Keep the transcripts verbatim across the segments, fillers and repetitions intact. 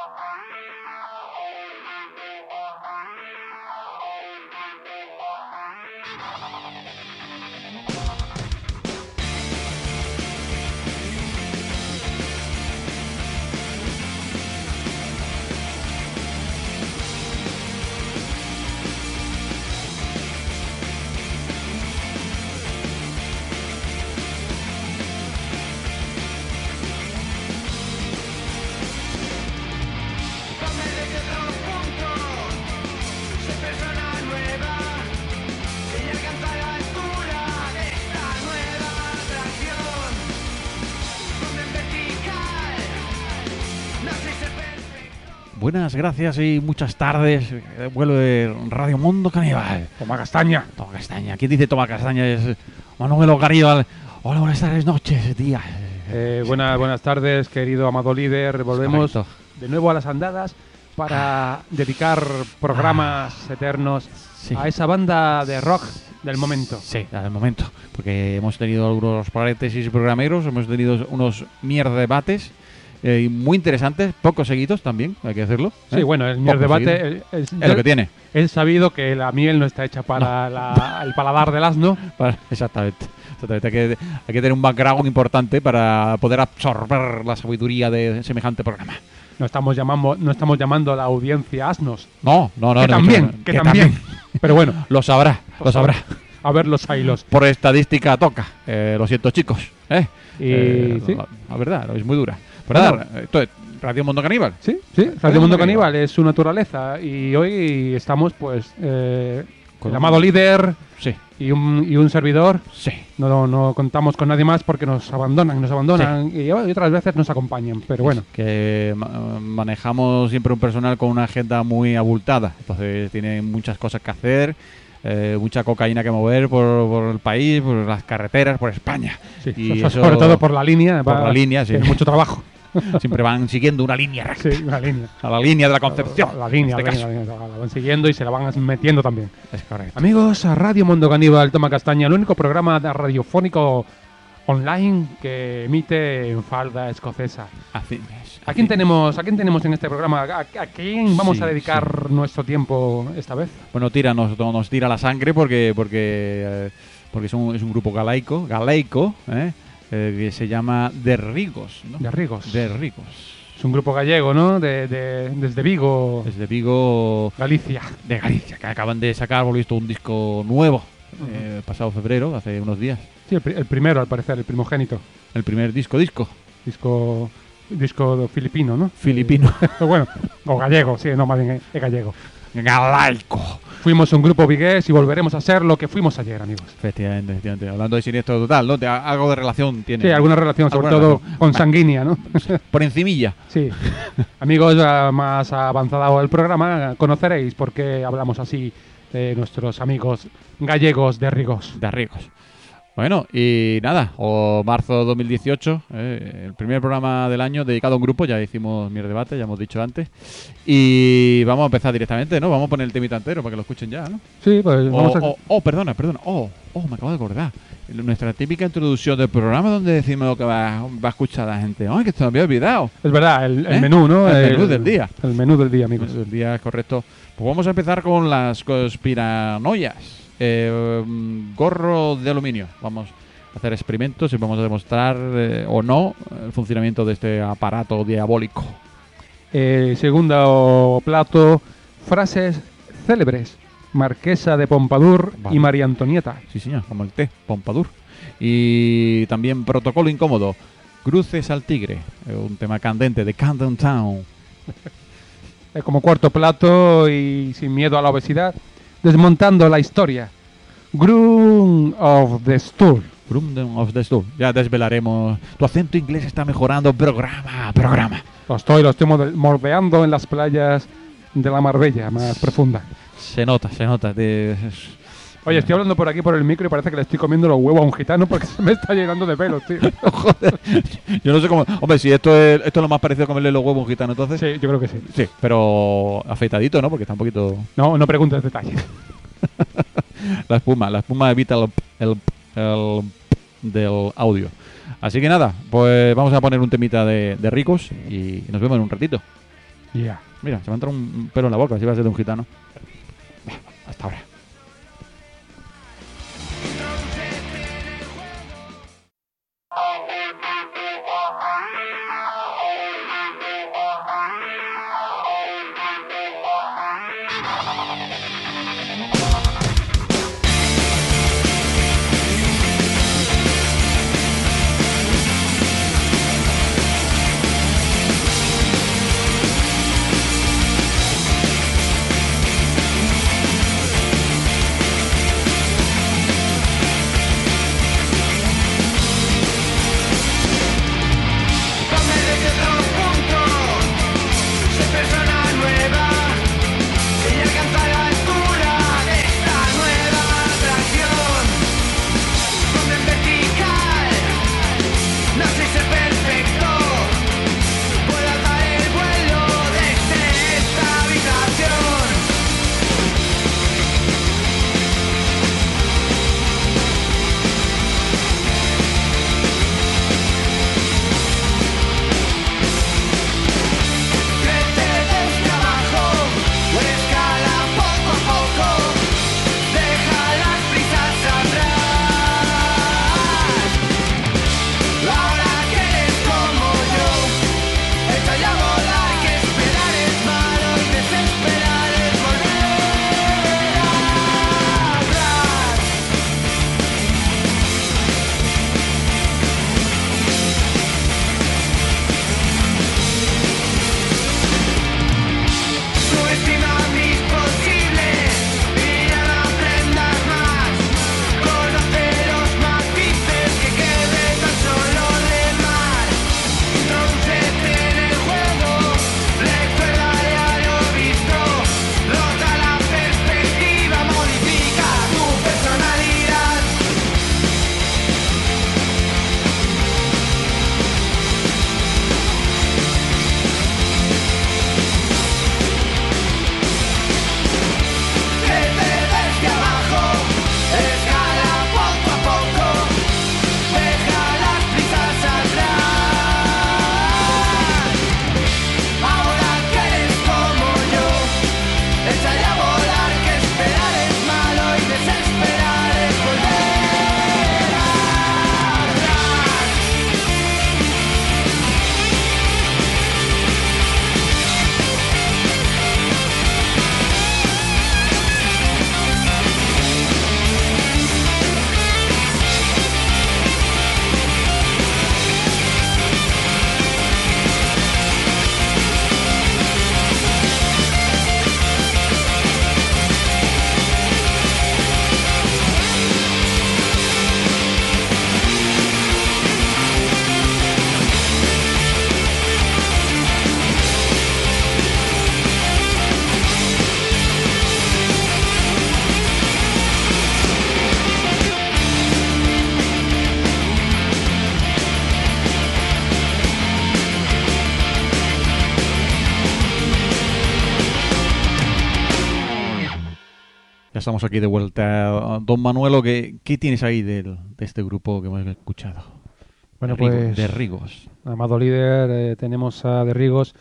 Buenas, gracias y muchas tardes. Vuelve Radio Mundo Caníbal. Toma castaña. Toma castaña. ¿Quién dice toma castaña? Es Manuel Caníbal. Hola, buenas tardes, noches, días. Eh, buenas, buenas tardes, querido amado líder. Volvemos Correcto. de nuevo a las andadas para ah. dedicar programas ah. eternos sí. a esa banda de rock del momento. Sí, del momento. Porque hemos tenido algunos paréntesis programeros, hemos tenido unos mierda debates. Eh, muy interesantes, pocos seguidos también, hay que decirlo. ¿eh? Sí, bueno, el miel debate es, es, es lo que tiene. Es sabido que la miel no está hecha para no. la, el paladar del asno. Para, exactamente. exactamente. Hay, que, hay que tener un background importante para poder absorber la sabiduría de semejante programa. No estamos llamando, no estamos llamando a la audiencia asnos. No, no, no. Que no también, no, que, que también. también. Pero bueno. Lo sabrá, lo sabrá. A ver los hilos. Por estadística toca. Eh, lo siento, chicos. ¿eh? Y, eh, ¿sí? la, la verdad, es muy dura. ¿Verdad? Bueno, esto es Radio Mundo Caníbal. Sí, sí, Radio, Radio Mundo Caníbal, Caníbal es su naturaleza. Y hoy estamos, pues, eh, el amado líder sí. y, un, y un servidor. Sí. No, no, no contamos con nadie más porque nos abandonan, nos abandonan sí. y, y otras veces nos acompañan. Pero bueno. Es que ma manejamos siempre un personal con una agenda muy abultada. Entonces tienen muchas cosas que hacer. Eh, mucha cocaína que mover por, por el país, por las carreteras, por España. Sí, y eso, eso, sobre todo por la línea. Por la línea, sí. Tiene mucho trabajo. Siempre van siguiendo una línea recta. Sí, una línea. A la línea de la Concepción. La, la, la línea, este la, línea la, la van siguiendo y se la van metiendo también. Es correcto. Amigos, a Radio Mundo Caníbal, Toma Castaña, el único programa radiofónico online que emite en falda escocesa. Así es. ¿A quién tenemos, a quién tenemos en este programa? ¿A, a quién vamos sí, a dedicar sí. nuestro tiempo esta vez? Bueno, tira, nos, nos tira la sangre porque porque eh, porque es un, es un grupo galaico, galaico, ¿eh? Eh, que se llama De Rigos, ¿no? De Rigos. De Rigos. Es un grupo gallego, ¿no? De, de, desde Vigo. Desde Vigo. Galicia. De Galicia, que acaban de sacar, por lo visto, un disco nuevo, uh-huh. eh, pasado febrero, hace unos días. Sí, el, el primero, al parecer, el primogénito. El primer disco, disco. Disco... Disco filipino, ¿no? Filipino. Bueno, o gallego, sí, no, más bien es gallego. Galaico. Fuimos un grupo vigués y volveremos a ser lo que fuimos ayer, amigos. Efectivamente, efectivamente. Hablando de Siniestro Total, ¿no? Algo de relación tiene. Sí, alguna relación, sobre ¿Alguna todo relación? consanguínea, ¿no? Por encimilla. Sí. Amigos, más avanzado el programa, conoceréis por qué hablamos así de nuestros amigos gallegos de Rigos. De Rigos. Bueno, y nada, o marzo dos mil dieciocho, eh, el primer programa del año dedicado a un grupo, ya hicimos mi debate, ya hemos dicho antes, y vamos a empezar directamente, ¿no? Vamos a poner el temita entero para que lo escuchen ya, ¿no? Sí, pues vamos o, a... Oh, oh, perdona, perdona, oh, oh, me acabo de acordar, nuestra típica introducción del programa donde decimos lo que va, va a escuchar la gente. ¡Ay, que se me había olvidado! Es verdad, el, el ¿Eh? menú, ¿no? El, el menú el, del día. El menú del día, amigos. El menú del día, correcto. Pues vamos a empezar con las conspiranoias. Eh, gorro de aluminio. Vamos a hacer experimentos y vamos a demostrar eh, o no el funcionamiento de este aparato diabólico. Eh, segundo plato, frases célebres. Marquesa de Pompadour vale. y María Antonieta. Sí, señor, como el té, Pompadour. Y también protocolo incómodo. Cruces al tigre, un tema candente de Camden Town. Como cuarto plato y sin miedo a la obesidad, desmontando la historia. Groom of the Stool. Groom of the Stool. Ya desvelaremos. Tu acento inglés está mejorando programa, programa. Lo estoy, lo estoy mordeando en las playas de la Marbella más profunda. Se nota, se nota. De... Oye, estoy hablando por aquí por el micro y parece que le estoy comiendo los huevos a un gitano porque se me está llenando de pelos, tío. Joder. Yo no sé cómo... Hombre, si esto es, esto es lo más parecido a comerle los huevos a un gitano, entonces... Sí, yo creo que sí. Sí, pero afeitadito, ¿no? Porque está un poquito... No, no preguntes detalles. La espuma, la espuma evita el, el, el del audio. Así que nada, pues vamos a poner un temita de, de ricos y nos vemos en un ratito. Ya. Mira, se me ha entrado un pelo en la boca, si va a ser de un gitano. Hasta ahora. Estamos aquí de vuelta. Don Manuelo, ¿qué, qué tienes ahí del, de este grupo que hemos escuchado? Bueno, de Rigo, pues... de Rigos. Amado líder, eh, tenemos a De Rigos.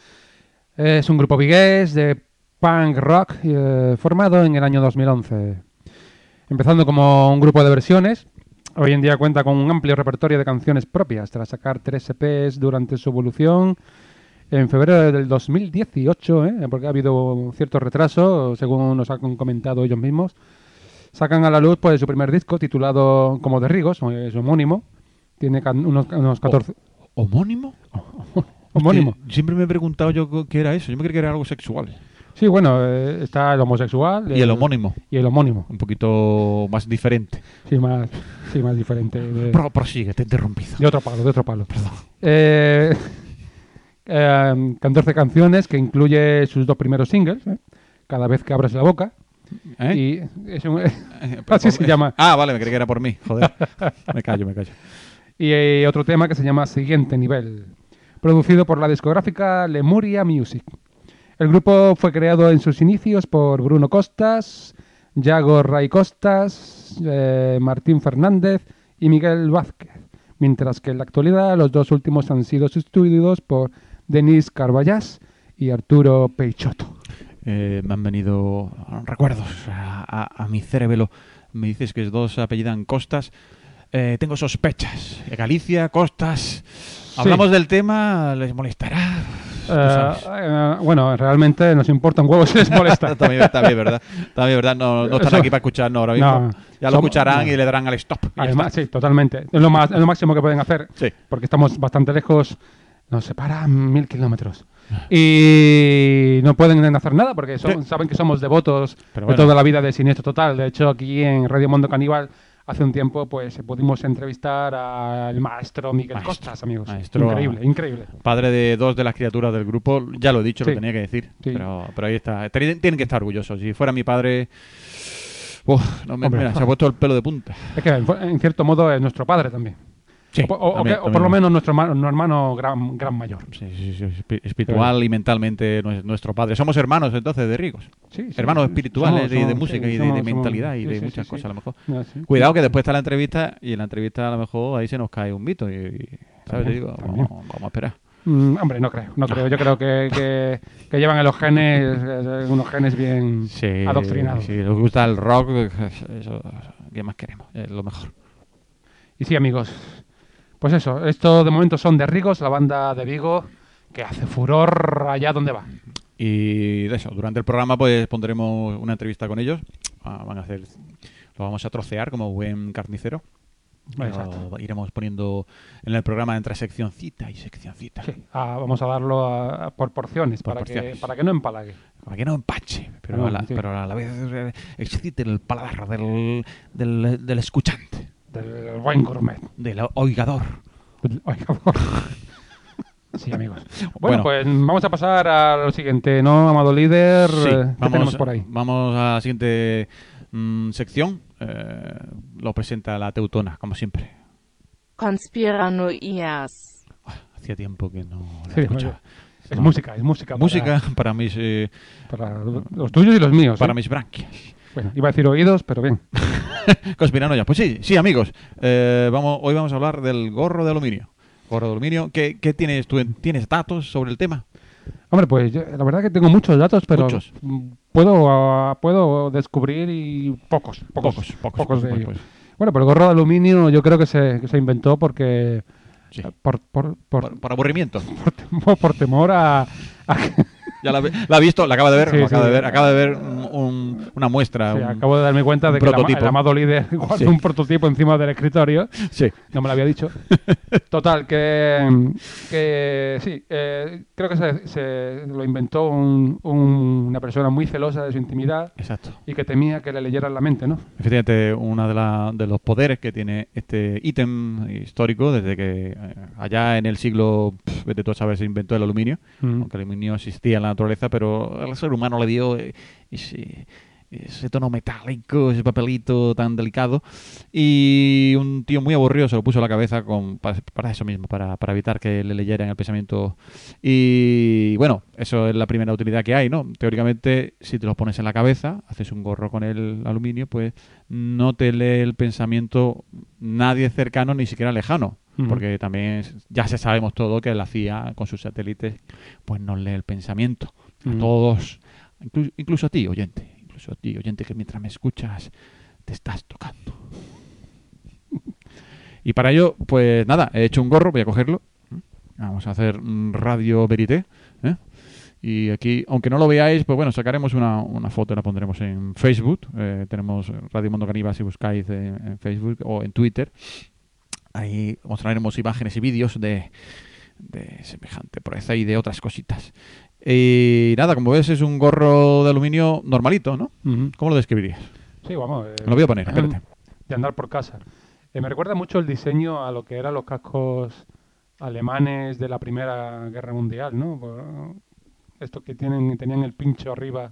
Eh, es un grupo vigués de punk rock eh, formado en el año dos mil once. Empezando como un grupo de versiones, hoy en día cuenta con un amplio repertorio de canciones propias, tras sacar tres E Pes durante su evolución. En febrero del dos mil dieciocho, ¿eh? porque ha habido cierto retraso, según nos han comentado ellos mismos, sacan a la luz pues su primer disco titulado como De Rigos, es homónimo. Tiene can- unos, unos catorce... ¿O- ¿Homónimo? Homónimo. Que siempre me he preguntado yo qué era eso. Yo me creía que era algo sexual. Sí, bueno, eh, está el homosexual. Y el homónimo. Y el homónimo. Un poquito más diferente. Sí, más, sí, más diferente. De, Pro, prosigue, te he interrumpido. de otro palo, de otro palo. Perdón. Eh... Eh, catorce canciones que incluye sus dos primeros singles, ¿eh? Cada vez que abres la boca. ¿Eh? Y es un, Eh, así se llama. Ah, vale, me creí que era por mí. Joder. Me callo, me callo. Y eh, otro tema que se llama Siguiente Nivel, producido por la discográfica Lemuria Music. El grupo fue creado en sus inicios por Bruno Costas, Yago Ray Costas, eh, Martín Fernández y Miguel Vázquez, mientras que en la actualidad los dos últimos han sido sustituidos por Denis Carballas y Arturo Peixoto. Eh, me han venido recuerdos a, a, a mi cerebelo. Me dices que dos apellidan Costas. Eh, tengo sospechas. Galicia, Costas. Sí. Hablamos del tema, ¿les molestará? Tú Eh, sabes. eh, bueno, realmente nos importa un huevo si les molesta. También, también, ¿verdad? También, ¿verdad? No, no están Eso- aquí para escucharnos ahora mismo. No, ya lo somos- escucharán no. y le darán al stop. y ya Además, está. sí, totalmente. Es lo, más, es lo máximo que pueden hacer, Sí. porque estamos bastante lejos. Nos separan mil kilómetros. Y no pueden hacer nada porque son- Sí. saben que somos devotos Pero de bueno. toda la vida de Siniestro Total. De hecho, aquí en Radio Mundo Caníbal, hace un tiempo, pues pudimos entrevistar al maestro Miguel Maestro, Costas, amigos. maestro. Increíble, increíble. Padre de dos de las criaturas del grupo, ya lo he dicho, Sí. lo tenía que decir. Sí. Pero, pero ahí está. Teni- Tienen que estar orgullosos. Si fuera mi padre. Uf, no me- Hombre. mira, se ha puesto el pelo de punta. Es que, en, en cierto modo, es nuestro padre también. Sí, o, po- o- o también, que- o también. por lo menos nuestro, ma- nuestro hermano gran, gran mayor. Sí, sí, sí, espi- espiritual y mentalmente nue- nuestro padre. Somos hermanos entonces de Rigos. Sí, sí, Hermanos sí, espirituales somos- y de somos- música sí, y de, somos- de somos- mentalidad y sí, de sí, muchas sí, cosas sí. a lo mejor. No, sí, Cuidado sí. que después está la entrevista y en la entrevista a lo mejor ahí se nos cae un mito y, y, ¿sabes? Te También, digo, también. vamos, vamos a esperar. Mm, hombre, no creo, no creo. Yo creo que, que, que llevan en los genes, eh, unos genes bien Sí, adoctrinados. si les gusta el rock, eso, ¿qué más queremos? Es lo mejor. Y sí, amigos, pues eso, esto de momento son de Rigos, la banda de Vigo, que hace furor allá donde va. Y de eso, durante el programa pues pondremos una entrevista con ellos. Ah, van a hacer, lo vamos a trocear como buen carnicero. Y Exacto. lo iremos poniendo en el programa entre seccioncita y seccioncita. Sí, ah, vamos a darlo a- a- por porciones, Por para, porciones. Que, para que no empalague. Para que no empache, pero, No, a, la, sí. pero a la vez eh, excite el paladar del, del, del escuchante, Del buen gourmet. del oigador. Oiga, por- Sí, amigos. Bueno. Bueno, pues vamos a pasar a lo siguiente, ¿no, amado líder? Sí, Eh, ¿Qué tenemos por ahí? Vamos a la siguiente mm, sección. Eh, lo presenta la Teutona, como siempre. Conspiranoias. Ah, hacía tiempo que no la Sí, escuchaba. Es No. música, es música. para- Música para mis, eh, Para, los tuyos y los míos. para ¿eh? mis branquias. Bueno, iba a decir oídos, pero bien. Conspiranoia. Pues sí, sí, amigos. Eh, vamos, hoy vamos a hablar del gorro de aluminio. Gorro de aluminio. ¿Qué, qué tienes tú? ¿Tienes datos sobre el tema? Hombre, pues yo- la verdad que tengo muchos datos, pero Muchos. mm, puedo ah, puedo descubrir y pocos, pocos, Pocos, pocos, pocos de pues, ellos. pues, Bueno, pero el gorro de aluminio yo creo que se, que se inventó porque sí. por, por, por, Por, por aburrimiento. por temor, por temor a, a que- Ya la, la ha visto, la acaba de ver, Sí, lo acaba sí. de ver, acaba de ver un- un- una muestra. sí, un- acabo de darme cuenta un de que el, ama- prototipo. el amado líder guarda Sí. un prototipo encima del escritorio. Sí. No me lo había dicho. Total, que, que sí, eh, creo que se, se lo inventó un- un- una persona muy celosa de su intimidad Exacto. y que temía que le leyeran la mente, ¿no? Efectivamente, uno de, la- de los poderes que tiene este ítem histórico, desde que eh, allá en el siglo, pff, vete tú a saber, se inventó el aluminio, Mm. aunque el aluminio existía en la naturaleza, pero al ser humano le dio eh, ese, ese tono metálico, ese papelito tan delicado, y un tío muy aburrido se lo puso a la cabeza con, para, para eso mismo, para, para evitar que le leyeran el pensamiento. Y bueno, eso es la primera utilidad que hay, ¿no? Teóricamente, si te lo pones en la cabeza, haces un gorro con el aluminio, pues no te lee el pensamiento nadie cercano ni siquiera lejano. Ujú. Porque también ya se sabemos todo que la C I A con sus satélites pues nos lee el pensamiento. A Ujú. todos, inclu- incluso a ti, oyente, incluso a ti, oyente, que mientras me escuchas te estás tocando. Y para ello, pues nada, he hecho un gorro, voy a cogerlo. Vamos a hacer un radio verité. ¿eh? Y aquí, aunque no lo veáis, pues bueno, sacaremos una, una foto y la pondremos en Facebook. Eh, tenemos Radio Mundo Caníbal si buscáis en, en Facebook o en Twitter. Ahí mostraremos imágenes y vídeos de, de semejante proeza y de otras cositas. Y nada, como ves, es un gorro de aluminio normalito, ¿no? Ujú. ¿Cómo lo describirías? Sí, vamos. eh, Me lo voy a poner, espérate. De andar por casa. Eh, me recuerda mucho el diseño a lo que eran los cascos alemanes de la Primera Guerra Mundial, ¿no? Por- estos que tienen, tenían el pincho arriba.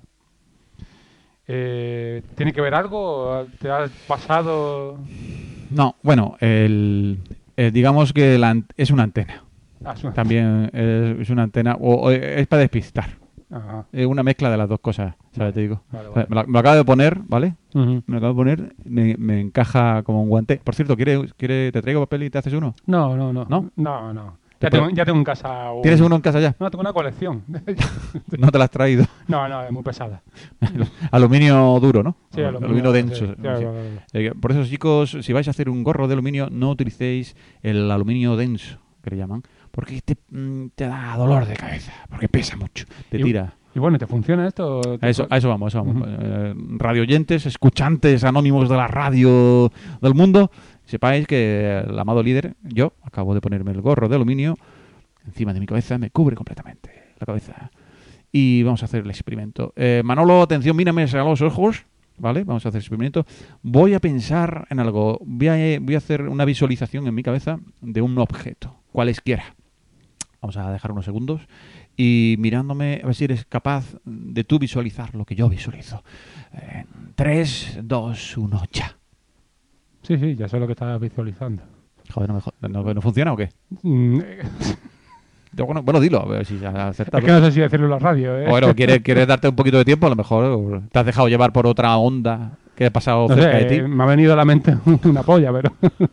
Eh, ¿Tiene que ver algo? ¿Te has pasado...? No, bueno, el, eh, digamos que la an- es una antena. Ah, su- También es, es una antena, o, o es para despistar. Ajá. Es una mezcla de las dos cosas, ¿sabes? Te digo. Vale, O sea, vale. Me, lo, me lo acabo de poner, ¿vale? Ujú. Me lo acabo de poner, me, me encaja como un guante. Por cierto, ¿quiere, quiere, ¿te traigo papel y te haces uno? No, no, no. ¿No? No, no. Ya tengo, ya tengo en casa. Un... ¿Tienes uno en casa ya? No, tengo una colección. No te la has traído. No, no, es muy pesada. Aluminio duro, ¿no? Sí, aluminio, aluminio denso. sí, Sí. claro, claro, claro. Eh, por eso, chicos, si vais a hacer un gorro de aluminio, no utilicéis el aluminio denso, que le llaman, porque te, mm, te da dolor de cabeza, porque pesa mucho, te Y- tira. Y bueno, ¿te funciona esto? A eso, a eso vamos, a eso vamos. Ujú. Eh, radio oyentes, escuchantes anónimos de la radio del mundo, sepáis que el amado líder, yo, acabo de ponerme el gorro de aluminio encima de mi cabeza, me cubre completamente la cabeza. Y vamos a hacer el experimento. Eh, Manolo, atención, mírame a los ojos, ¿vale? Vamos a hacer el experimento. Voy a pensar en algo. Voy a, voy a hacer una visualización en mi cabeza de un objeto, cualesquiera. Vamos a dejar unos segundos y mirándome a ver si eres capaz de tú visualizar lo que yo visualizo. En tres, dos, uno, ya. Sí, sí, ya sé lo que estás visualizando. Joder, ¿no, me jo- no, ¿no funciona o qué? Mm, eh, Bueno, bueno, dilo, a ver si se ha es acertado. que no sé si decirlo en la radio, ¿eh? Bueno, ¿quieres, ¿quieres darte un poquito de tiempo? A lo mejor te has dejado llevar por otra onda que ha pasado No cerca sé, de ti. eh, me ha venido a la mente una polla, pero...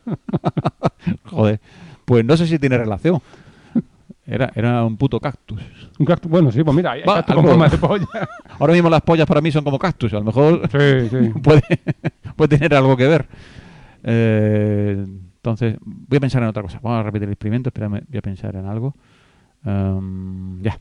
Joder, pues no sé si tiene relación. Era, era un puto cactus. Un cactus, bueno, sí, pues mira, hay Va, cactus algo- con forma de polla. Ahora mismo las pollas para mí son como cactus. A lo mejor Sí, sí. puede, puede tener algo que ver. Eh, entonces, voy a pensar en otra cosa. Vamos a repetir el experimento. Espérame, voy a pensar en algo. Em, ya.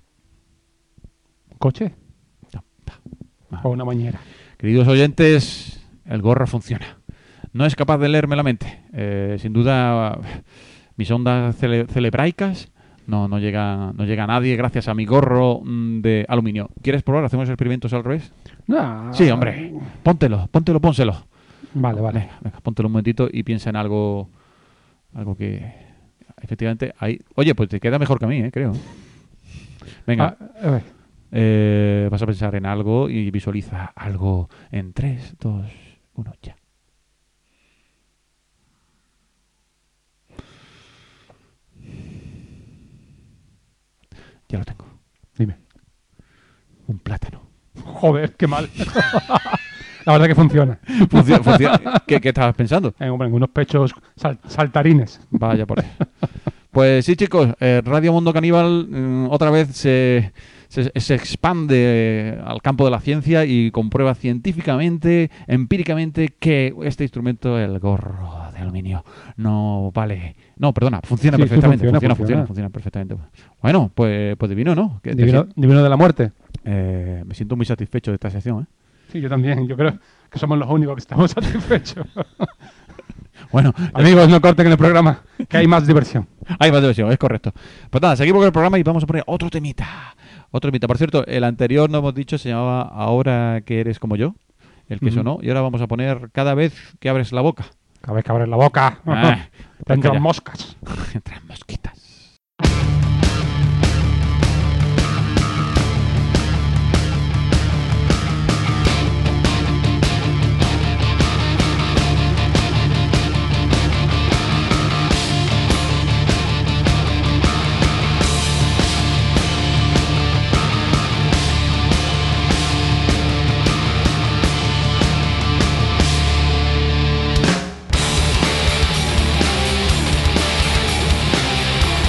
¿Coche? No, va. O una bañera. Queridos oyentes, el gorro funciona. No es capaz de leerme la mente. Eh, sin duda, mis ondas cele- cerebraicas no, no, llega, no llega a nadie gracias a mi gorro mm, de aluminio. ¿Quieres probar? ¿Hacemos experimentos al revés? No. Sí, hombre. Póntelo, póntelo, pónselo. Vale, vale. Venga, venga, póntelo un momentito y piensa en algo, algo que efectivamente hay. Oye, pues te queda mejor que a mí, ¿eh? Creo. Venga, Ah, a ver. eh, vas a pensar en algo y visualiza algo en tres, dos, uno, ya. Ya lo tengo. Dime. Un plátano. Joder, qué mal. La verdad que funciona. Funciona- funciona. ¿Qué, ¿Qué estabas pensando? Eh, hombre, en unos pechos sal- saltarines. Vaya por ahí. Pues sí, chicos, eh, Radio Mundo Caníbal mm, otra vez se, se, se expande al campo de la ciencia y comprueba científicamente, empíricamente, que este instrumento, el gorro de aluminio, no vale. No, perdona, funciona Sí, sí, perfectamente. funciona, funciona, funciona, funciona. funciona perfectamente. Bueno, pues, pues divino, ¿no? Que te Divino, sien- divino de la muerte. eh, me siento muy satisfecho de esta sección, ¿eh? Sí, yo también. Yo creo que somos los únicos que estamos satisfechos. Bueno, Amigos, no corten el programa, que hay más diversión. hay más diversión, es correcto. Pues nada, seguimos con el programa y vamos a poner otro temita. Otro temita. Por cierto, el anterior, no hemos dicho, se llamaba Ahora que eres como yo, el que Ujú. sonó. Y ahora vamos a poner Cada vez que abres la boca. Cada vez que abres la boca, Ah, tendrán calla. moscas. Entran mosquitas. Cada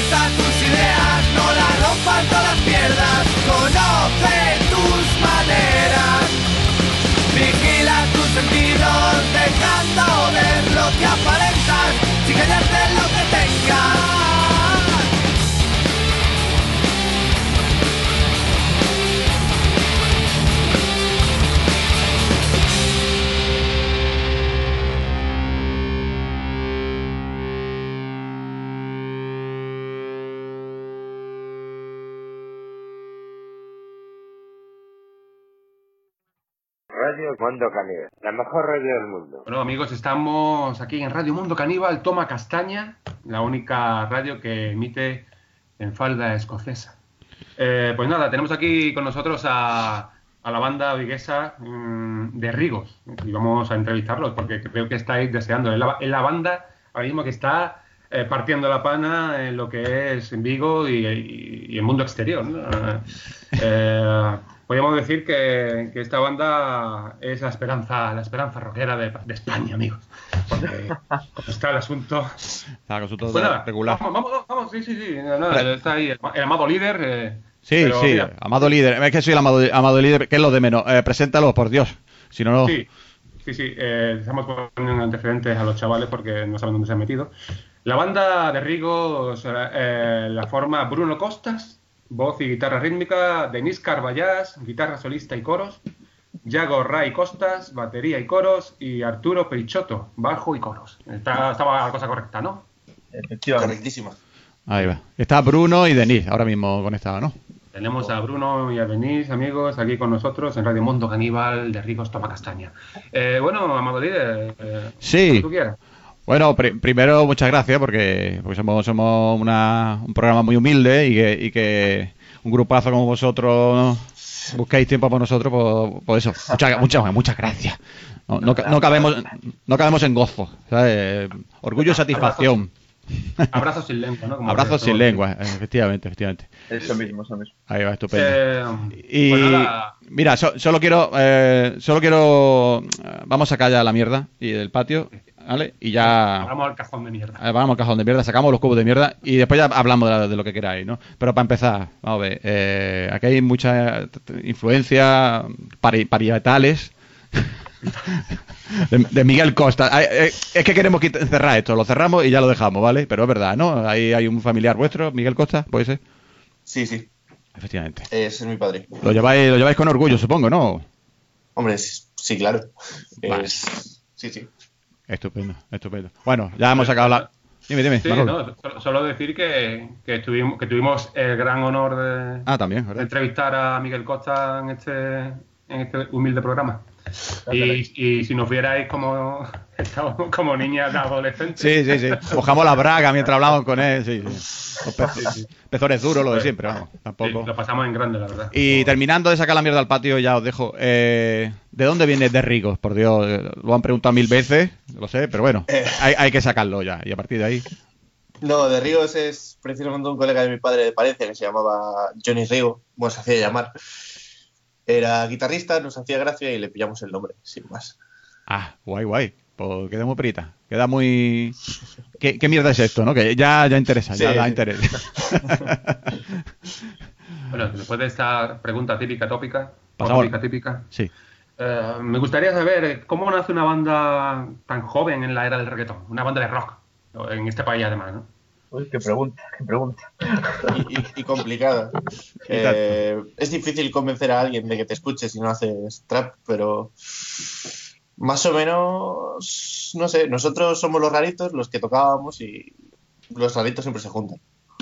Respeta tus ideas, no las rompas, no las pierdas. Conoce tus maneras. Vigila tus sentidos, dejando ver lo que aparentas, sin callarte lo que tengas. Radio Mundo Caníbal, la mejor radio del mundo. Bueno, amigos, estamos aquí en Radio Mundo Caníbal, Toma Castaña, la única radio que emite en falda escocesa. Eh, pues nada, tenemos aquí con nosotros a, a la banda viguesa mmm, de Rigos y vamos a entrevistarlos porque creo que estáis deseando. Es la, es la banda ahora mismo que está eh, partiendo la pana en lo que es en Vigo y, y, y el mundo exterior, ¿no? Eh, Podríamos decir que, que esta banda es la esperanza, la esperanza rockera de, de España, amigos. Porque como está el asunto. Está el asunto pues nada, regular. Vamos, vamos, vamos, sí, sí, sí. No, no, está ahí el, el amado líder. Eh, sí, pero, sí, mira, amado líder. Es que soy el amado, amado líder, que es lo de menos. Eh, preséntalo, por Dios. Si no, no. Sí, sí, sí. Eh, estamos poniendo antecedentes a los chavales porque no saben dónde se han metido. La banda de Rigos eh, la forma Bruno Costas, voz y guitarra rítmica, Denis Carballas, guitarra solista y coros, Yago Ray Costas, batería y coros, y Arturo Peichotto, bajo y coros. Está, estaba la cosa correcta, ¿no? Efectivamente. Correctísima. Ahí va. Está Bruno y Denis ahora mismo conectados, ¿no? Tenemos a Bruno y a Denis, amigos, aquí con nosotros en Radio Mundo Caníbal de Rigos Toma Castaña. Eh, bueno, amado líder, eh, sí. como tú quieras. Bueno, pr primero muchas gracias porque, porque somos, somos una, un programa muy humilde y que, y que un grupazo como vosotros busquéis tiempo por nosotros, por, por eso. Muchas, muchas, muchas gracias. No, no, no, cabemos, no cabemos en gozo, ¿sabes? Orgullo y satisfacción. Abrazos sin lengua, ¿no? Como Abrazos sin lengua, efectivamente, efectivamente. Eso mismo, eso mismo. Ahí va, estupendo. Eh, y pues nada. Mira, so, solo quiero, eh, solo quiero, vamos a sacar ya la mierda y del patio, ¿vale? Y ya vamos al cajón de mierda. Eh, vamos al cajón de mierda, sacamos los cubos de mierda y después ya hablamos de, la, de lo que queráis, ¿no? Pero para empezar, vamos a ver, eh, aquí hay mucha influencia pari parietales. De, de Miguel Costa. Es que queremos cerrar esto, lo cerramos y ya lo dejamos, ¿vale? Pero es verdad, ¿no? Ahí hay un familiar vuestro, Miguel Costa, ¿puede ser? Sí, sí. Efectivamente. Ese es mi padre. Lo lleváis, lo lleváis con orgullo, supongo, ¿no? Hombre, sí, claro. Vale. Es... Sí, sí. Estupendo, estupendo. Bueno, ya hemos sacado la... Dime, dime. Sí, no, solo decir que, que, estuvimos, que tuvimos el gran honor de, ah, también, de entrevistar a Miguel Costa en este, en este humilde programa. Y, y si nos vierais como como niñas adolescentes. Sí, sí, sí. Mojamos la braga mientras hablamos con él. Sí, sí. Los pe sí, sí. Pezones duros, lo de siempre, vamos. Tampoco. Sí, lo pasamos en grande, la verdad. Y terminando de sacar la mierda al patio, ya os dejo. Eh, ¿De dónde viene de Rigos? Por Dios, lo han preguntado mil veces, lo sé, pero bueno, eh. hay, hay que sacarlo ya. Y a partir de ahí. No, de Rigos es precisamente un colega de mi padre de Palencia que se llamaba Johnny Rigo, bueno, se hacía llamar. Era guitarrista, nos hacía gracia y le pillamos el nombre, sin más. Ah, guay, guay. Pues queda muy perita. Queda muy... ¿Qué, qué mierda es esto, no? Que ya, ya interesa, sí, ya da sí. interés. Bueno, después de esta pregunta típica, tópica, Pasamos. tópica, típica, sí. eh, me gustaría saber cómo nace una banda tan joven en la era del reggaetón, una banda de rock, en este país además, ¿no? Uy, qué pregunta, qué pregunta. Y, y, y complicada. Eh, es difícil convencer a alguien de que te escuche si no haces trap, pero más o menos, no sé, nosotros somos los raritos, los que tocábamos y los raritos siempre se juntan.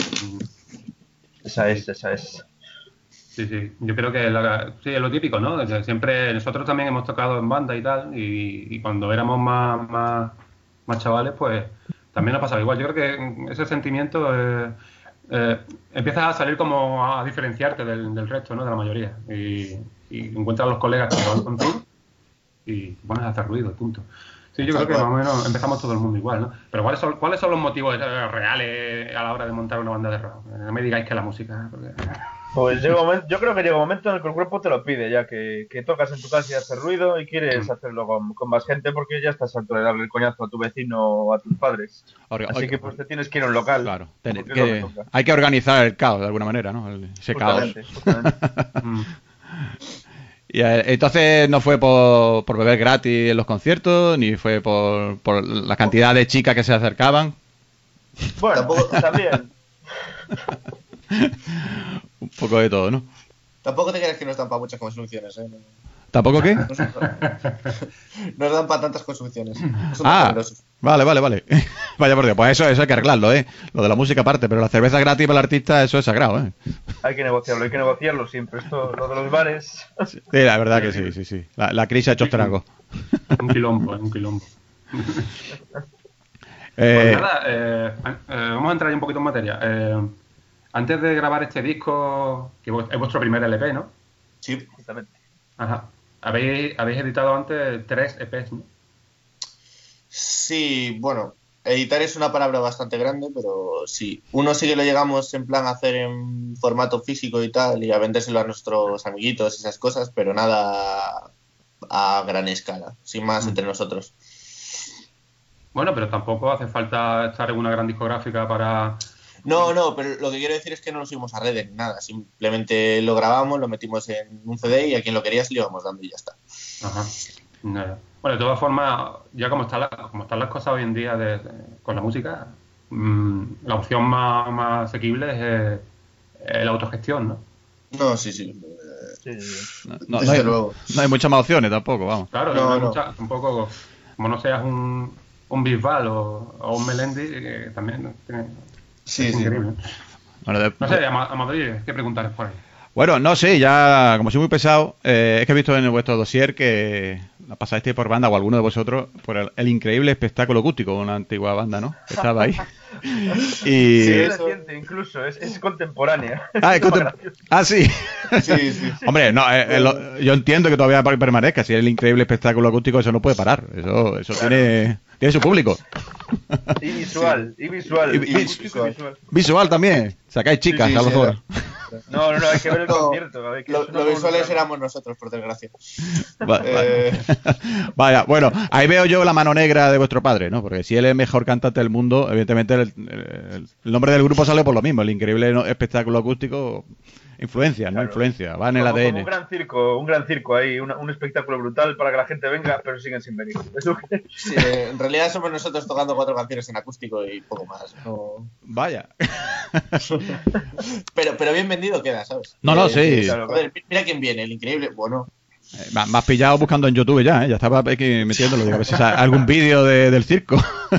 Esa es, esa es. Sí, sí, yo creo que la, sí, es lo típico, ¿no? Siempre nosotros también hemos tocado en banda y tal, y, y cuando éramos más, más, más chavales, pues también nos pasaba igual. Yo creo que ese sentimiento eh, eh, empieza a salir como a diferenciarte del, del resto, ¿no? De la mayoría. Y, y encuentras a los colegas que van contigo y pones a hacer ruido, punto. Sí, yo creo que más o menos empezamos todo el mundo igual, ¿no? Pero ¿cuáles son, ¿cuáles son los motivos eh, reales a la hora de montar una banda de rock? No me digáis que la música... Porque... Pues llega un momento, yo creo que llega un momento en el que el cuerpo te lo pide, ya que, que tocas en tu casa y haces ruido y quieres hacerlo con, con más gente porque ya estás harto de darle el coñazo a tu vecino o a tus padres. Orga- Así orga- que pues te tienes que ir a un local. Claro, ten- porque es lo que- que toca. hay que organizar el caos de alguna manera, ¿no? El- ese Justamente, caos. justamente. Mm. Y, eh, entonces no fue por, por beber gratis en los conciertos, ni fue por, por la cantidad de chicas que se acercaban. Bueno, Tampoco- también. Un poco de todo, ¿no? Tampoco te creas que nos dan para muchas consumiciones, ¿eh? No, ¿Tampoco qué? no nos dan para tantas consumiciones. Son muy Ah, generosos. vale, vale, vale. Vaya por Dios, pues eso, eso hay que arreglarlo, ¿eh? Lo de la música aparte, pero la cerveza gratis para el artista, eso es sagrado, ¿eh? Hay que negociarlo, hay que negociarlo siempre. Esto, lo de los bares. Sí, la verdad que sí, sí, sí. La, la crisis ha hecho estragos. Un quilombo, un quilombo. Eh, Pues nada, eh, eh, vamos a entrar ya un poquito en materia. Eh, antes de grabar este disco, que es vuestro primer L P, ¿no? Sí. Justamente. Ajá. Habéis, habéis editado antes tres E Pes, ¿no? Sí, bueno, editar es una palabra bastante grande, pero sí. Uno sí que lo llegamos en plan a hacer en formato físico y tal, y a vendérselo a nuestros amiguitos y esas cosas, pero nada a gran escala, sin más entre nosotros. Bueno, pero tampoco hace falta estar en una gran discográfica para... No, no, pero lo que quiero decir es que no lo subimos a redes ni nada, simplemente lo grabamos, lo metimos en un C D y a quien lo quería se lo íbamos dando y ya está. Ajá. Nada. Bueno, de todas formas, ya como están, la- como están las cosas hoy en día de- de- con la música, mmm, la opción más, más asequible es eh, eh, la autogestión, ¿no? No, sí, sí. Sí, sí, sí. no, no Desde hay, luego. no hay muchas más opciones tampoco, vamos. Claro, No, no, hay no. mucha- tampoco, como no seas un, un Bisbal o, o un Melendi, que también tiene- Sí, es sí. increíble. Bueno, de- No sé, Ama- Amador, ¿qué preguntar por ahí? Bueno, no sé, ya como soy muy pesado, eh, es que he visto en vuestro dossier que la pasasteis por banda o alguno de vosotros por el, el increíble espectáculo acústico, una antigua banda, ¿no? Que estaba ahí. Y... Sí, es eso- reciente incluso, es, es contemporánea. Ah, es Es lo contem- más gracioso. ah, sí. Sí, sí. Hombre, no, eh, eh, lo- yo entiendo que todavía per- permanezca. Si es el increíble espectáculo acústico, eso no puede parar. Eso, eso tiene, tiene su público. Y visual, y visual. Y Y vi- acústico visual. Visual también. Sacáis chicas, Sí, sí, a lo sí, mejor. No, no, no, hay que ver el No, concierto. A ver, que Lo, es una lo visuales voluntad. éramos nosotros, por desgracia. Va- Eh, va- Vaya, bueno, ahí veo yo la mano negra de vuestro padre, ¿no? Porque si él es el mejor cantante del mundo, evidentemente el, el- el nombre del grupo sale por lo mismo. El increíble no- espectáculo acústico, influencia, ¿no? Claro. Influencia, va en el Como- como A D N. un gran circo, un gran circo ahí, una- un espectáculo brutal para que la gente venga, pero siguen sin venir. Es lo que- sí, eh, en realidad somos nosotros tocando cuatro canciones en acústico y poco más. No. Vaya. Pero, pero bien vendido queda, ¿sabes? No, no, Eh, sí. Claro, Joder, mira quién viene, el increíble. Bueno, Eh, Me me has pillado buscando en YouTube ya, ¿eh? Ya estaba aquí metiéndolo. Digo, a ver si sale algún vídeo de- del circo.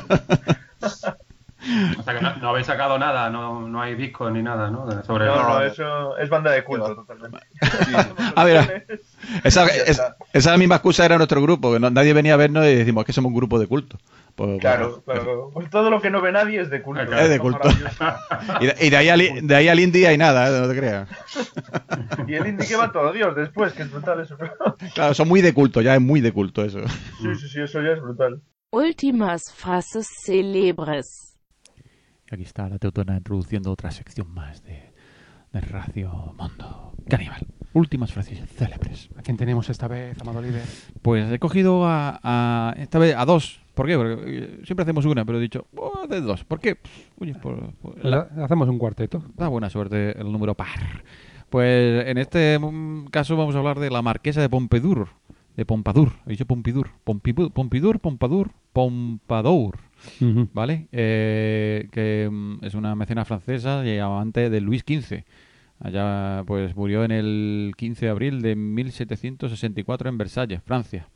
O sea que no, no habéis sacado nada, no, no hay discos ni nada, ¿no? De- Sobre No, no, no. eso es banda de culto totalmente. Ah, mira. Esa, Ya es- está. esa la misma excusa era nuestro grupo, que no- nadie venía a vernos y decimos que somos un grupo de culto. Pues, Claro, bueno, claro. Pues todo lo que no ve nadie es de culto. Es de culto. Y de, y de ahí al, i- de ahí al indie hay nada, ¿eh? No te creas. Y el indie que va todo Dios después, que es brutal eso. Claro, son muy de culto, ya es muy de culto eso. Sí, sí, sí, eso ya es brutal. Últimas frases célebres. Aquí está la Teutona introduciendo otra sección más de, de Radio Mundo Caníbal. Últimas frases célebres. ¿A quién tenemos esta vez, Amado Líder? Pues he cogido a, a- esta vez a dos. ¿Por qué? Porque eh, siempre hacemos una, pero he dicho, oh, de dos. ¿Por qué? Oye, por, por- la- Hacemos un cuarteto. da buena suerte el número par. Pues en este mm, caso vamos a hablar de la marquesa de Pompadour. De Pompadour. He dicho Pompadour. Pompidou- Pompadour, Pompadour, Pompadour. Ujú. ¿Vale? Eh, que mm, es una mecenas francesa y amante de Luis quince. Allá, pues, murió en el quince de abril de mil setecientos sesenta y cuatro en Versalles, Francia.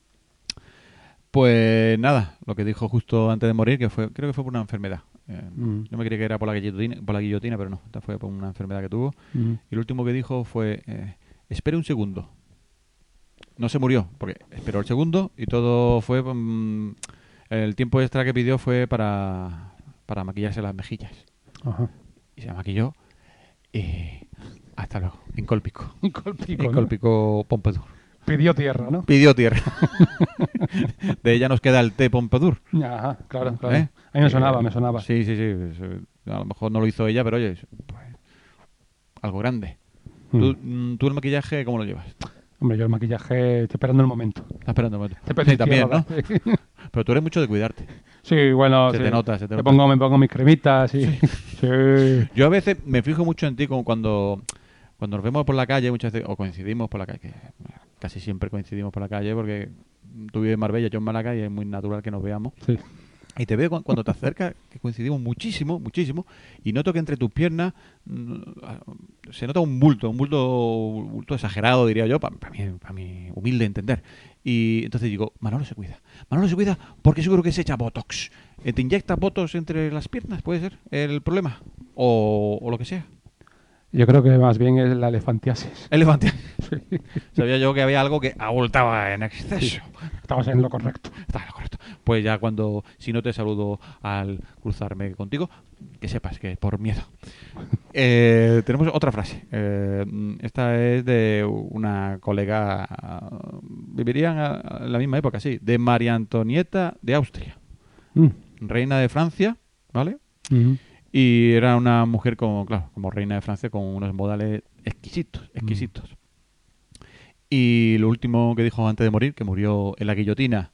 Pues nada, lo que dijo justo antes de morir, que fue, creo que fue por una enfermedad. Eh, Mm. Yo me creía que era por la guillotina, por la guillotina, pero no, esta fue por una enfermedad que tuvo. Ujú. Y lo último que dijo fue, eh, espere un segundo. No se murió, porque esperó el segundo y todo fue... mm, el tiempo extra que pidió fue para, para maquillarse las mejillas. Ajá. Y se maquilló y... Hasta luego. Incolpico. Un colpico, ¿no? Incolpico Pompadour. Pidió tierra, ¿no? Pidió tierra. De ella nos queda el té Pompadour. Ajá, claro, claro. ¿Eh? A mí me sonaba, me sonaba. Sí, sí, sí. A lo mejor no lo hizo ella, pero oye, pues, algo grande. Mm. ¿Tú, mm, ¿Tú el maquillaje cómo lo llevas? Hombre, yo el maquillaje estoy esperando el momento. Estás esperando un momento. Estoy Sí, también, ¿no? tierra, Pero tú eres mucho de cuidarte. Sí, bueno, Se sí. te nota, se te Me nota. pongo, me pongo mis cremitas y... Sí. Yo a veces me fijo mucho en ti como cuando, cuando nos vemos por la calle, muchas veces, o coincidimos por la calle, que casi siempre coincidimos por la calle porque tú vives en Marbella, yo en Málaga y es muy natural que nos veamos. Sí. Y te veo cu- cuando te acercas, que coincidimos muchísimo, muchísimo, y noto que entre tus piernas mm, se nota un bulto, un bulto, un bulto exagerado, diría yo, para mí, pa mi humilde entender. Y entonces digo, Manolo se cuida. Manolo se cuida porque seguro que se echa Botox. Eh, ¿Te inyecta Botox entre las piernas? ¿Puede ser el problema? O, o lo que sea. Yo creo que más bien es la elefantiasis. Elefante. Sabía yo que había algo que abultaba en exceso. Estabas en lo correcto. Está en lo correcto. Pues ya cuando, si no te saludo al cruzarme contigo, que sepas que por miedo. Eh, tenemos otra frase. Eh, esta es de una colega, vivirían a- a- en la misma época, sí, de María Antonieta de Austria, Mm. reina de Francia, ¿vale? Ujú. Y era una mujer como, claro, como reina de Francia con unos modales exquisitos, exquisitos. Y lo último que dijo antes de morir, que murió en la guillotina,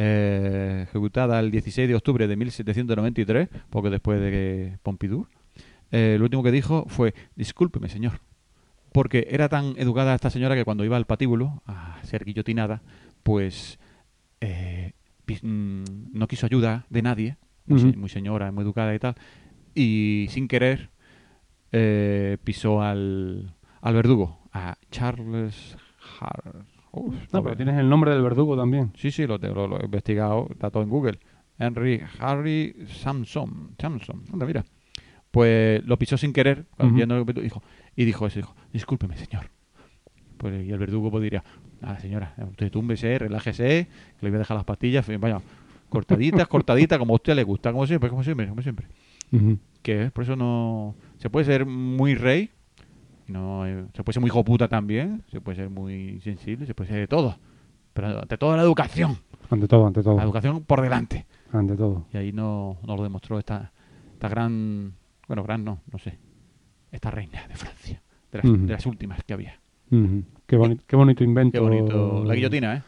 eh, ejecutada el dieciséis de octubre de mil setecientos noventa y tres, poco después de que Pompidou, eh, lo último que dijo fue, discúlpeme, señor, porque era tan educada esta señora que cuando iba al patíbulo a ser guillotinada, pues eh, pi- mm, no quiso ayuda de nadie, muy, se- Ujú. muy señora, muy educada y tal, y sin querer eh, pisó al, al verdugo, a Charles Har... Uf, No, pero tienes el nombre del verdugo también. Sí, sí, lo, te- lo- lo he investigado, está todo en Google. Henry Harry Samson. Samson, anda, mira. Pues lo pisó sin querer, Ujú. viendo que- dijo, y dijo eso, dijo, discúlpeme, señor. Pues, y el verdugo pues diría, ah, señora, usted túmbese, relájese, que le voy a dejar las pastillas, en fin, vaya, cortaditas, cortaditas, como a usted le gusta, como siempre, como siempre, como siempre. Ujú. Que es, por eso no... Se puede ser muy rey, no eh, se puede ser muy hijo puta también, se puede ser muy sensible, se puede ser de todo. Pero ante todo la educación. Ante todo, ante todo. La educación por delante. Ante todo. Y ahí no- nos lo demostró esta, esta gran... Bueno, gran no, no sé. Esta reina de Francia. De las, Ujú. de las últimas que había. Ujú. Qué, boni- qué bonito invento. Qué bonito. La guillotina, ¿eh?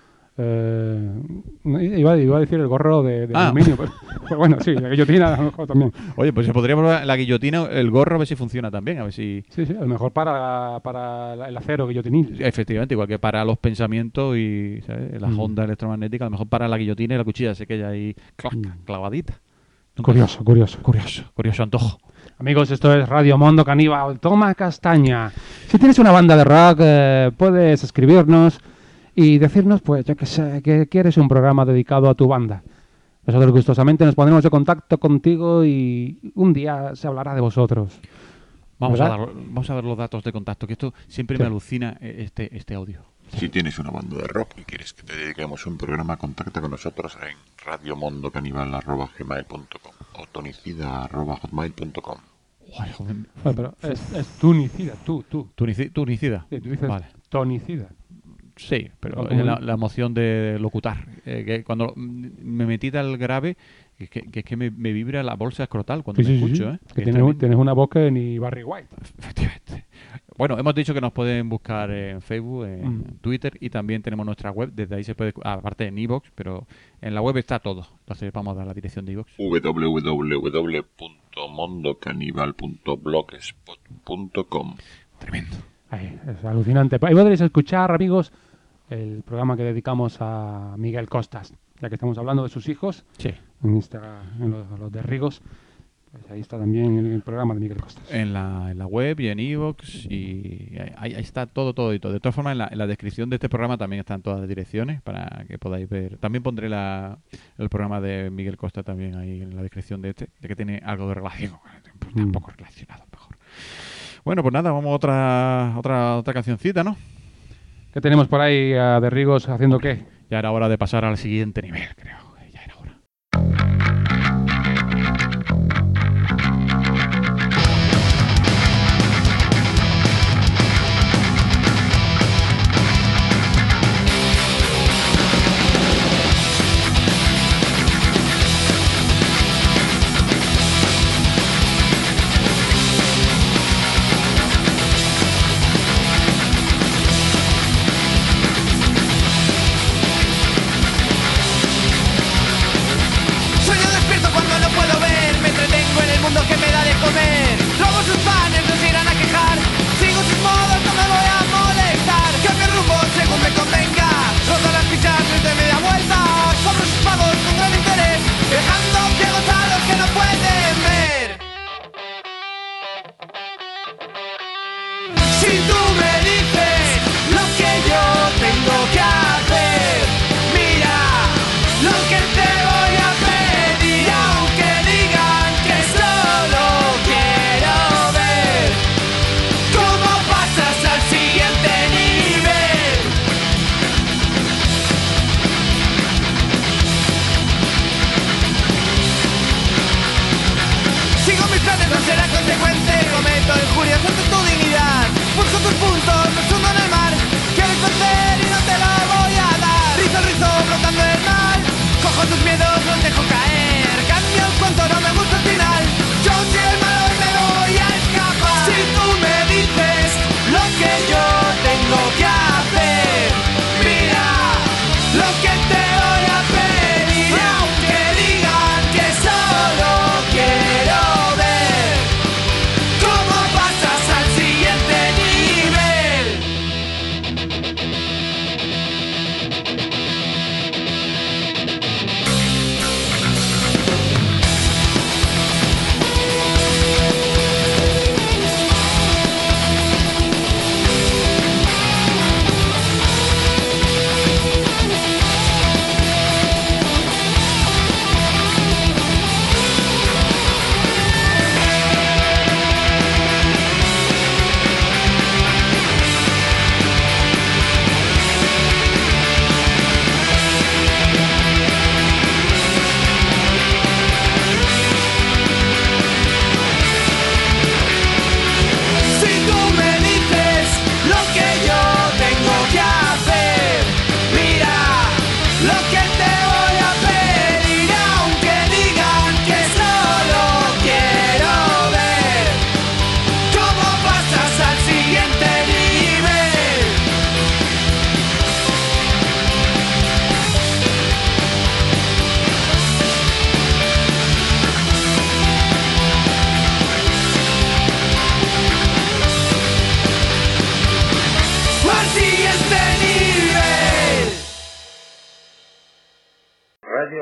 Eh, no, iba, iba a decir el gorro de, de Ah. aluminio, pero, pero bueno, sí, la guillotina a lo mejor también. Oye, pues se podría probar la guillotina, el gorro, a ver si funciona también. A ver si... Sí, sí, a lo mejor para, para el acero guillotinil. Efectivamente, igual que para los pensamientos y ¿sabes? las Mm. ondas electromagnéticas, a lo mejor para la guillotina y la cuchilla se queda ahí clac, Mm. clavadita. Curioso, curioso. Curioso, curioso antojo. Amigos, esto es Radio Mundo Caníbal. Toma castaña. Si tienes una banda de rock, eh, puedes escribirnos y decirnos, pues, yo que sé, que quieres un programa dedicado a tu banda. Nosotros gustosamente nos ponemos en contacto contigo y un día se hablará de vosotros. Vamos a, ¿Verdad? dar, vamos a ver los datos de contacto, que esto siempre Sí. me alucina eh, este, este audio. Si tienes una banda de rock y quieres que te dediquemos un programa, contacta con nosotros en radiomondocanibal arroba gmail punto com o tonicida arroba hotmail punto com. Ay, joder. Bueno, pero es, es tunicida, tú, tú. Tunici- tunicida. Sí, tú dices Vale. tonicida. Sí, pero Como es la, el- la emoción de locutar. eh, que cuando mm, me metí al grave, que, que, que es que me, me vibra la bolsa escrotal cuando Sí, me sí, sí, escucho. sí. ¿eh? Que es tienes, tremendo. tienes una voz que ni Barry White. Efectivamente. Bueno, hemos dicho que nos pueden buscar en Facebook, en Mm. Twitter y también tenemos nuestra web. Desde ahí se puede, aparte en iVoox, pero en la web está todo. Entonces vamos a dar la dirección de iVoox. w w w punto mondocanibal punto blogspot punto com. Tremendo. Ay, es alucinante. Ahí podréis escuchar, amigos, el programa que dedicamos a Miguel Costas, ya que estamos hablando de sus hijos, Sí. en, Instagram, en los, los de Rigos. Pues ahí está también el, el programa de Miguel Costas. En la, en la web y en iVoox y ahí, ahí está todo, todo y todo. De todas formas, en la, en la descripción de este programa también están todas las direcciones para que podáis ver. También pondré la, el programa de Miguel Costa también ahí en la descripción de este, ya que tiene algo de relación. Pues, Mm. tampoco relacionado, mejor. Bueno, pues nada, vamos a otra, otra, otra cancioncita, ¿no? ¿Qué tenemos por ahí a de Rigos haciendo qué? Ya era hora de pasar al siguiente nivel, creo. Ya era hora.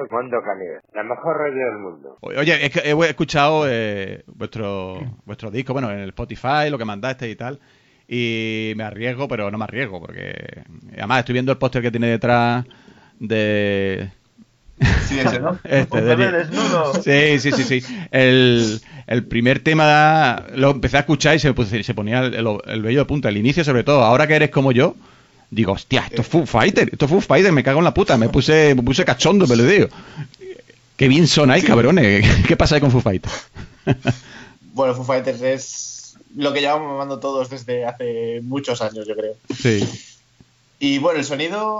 Mundo Caníbal, la mejor radio del mundo. Oye, es que he escuchado eh, vuestro vuestro disco, bueno, en el Spotify, lo que mandaste y tal, y me arriesgo, pero no me arriesgo, porque además estoy viendo el póster que tiene detrás de... Sí, ese, ¿no? Este, Un de... bebé desnudo. Sí, sí, sí, sí. El, el primer tema lo empecé a escuchar y se, pues, se ponía el, el, el vello de punta, el inicio sobre todo. Ahora que eres como yo, digo, hostia, esto es Foo Fighter, esto es Foo Fighter, me cago en la puta, me puse, me puse cachondo, me lo digo. Qué bien sonáis, sí. Cabrones. ¿Qué pasa ahí con Foo Fighter? Bueno, Foo Fighters es lo que llevamos mamando todos desde hace muchos años, yo creo. Sí. Y bueno, el sonido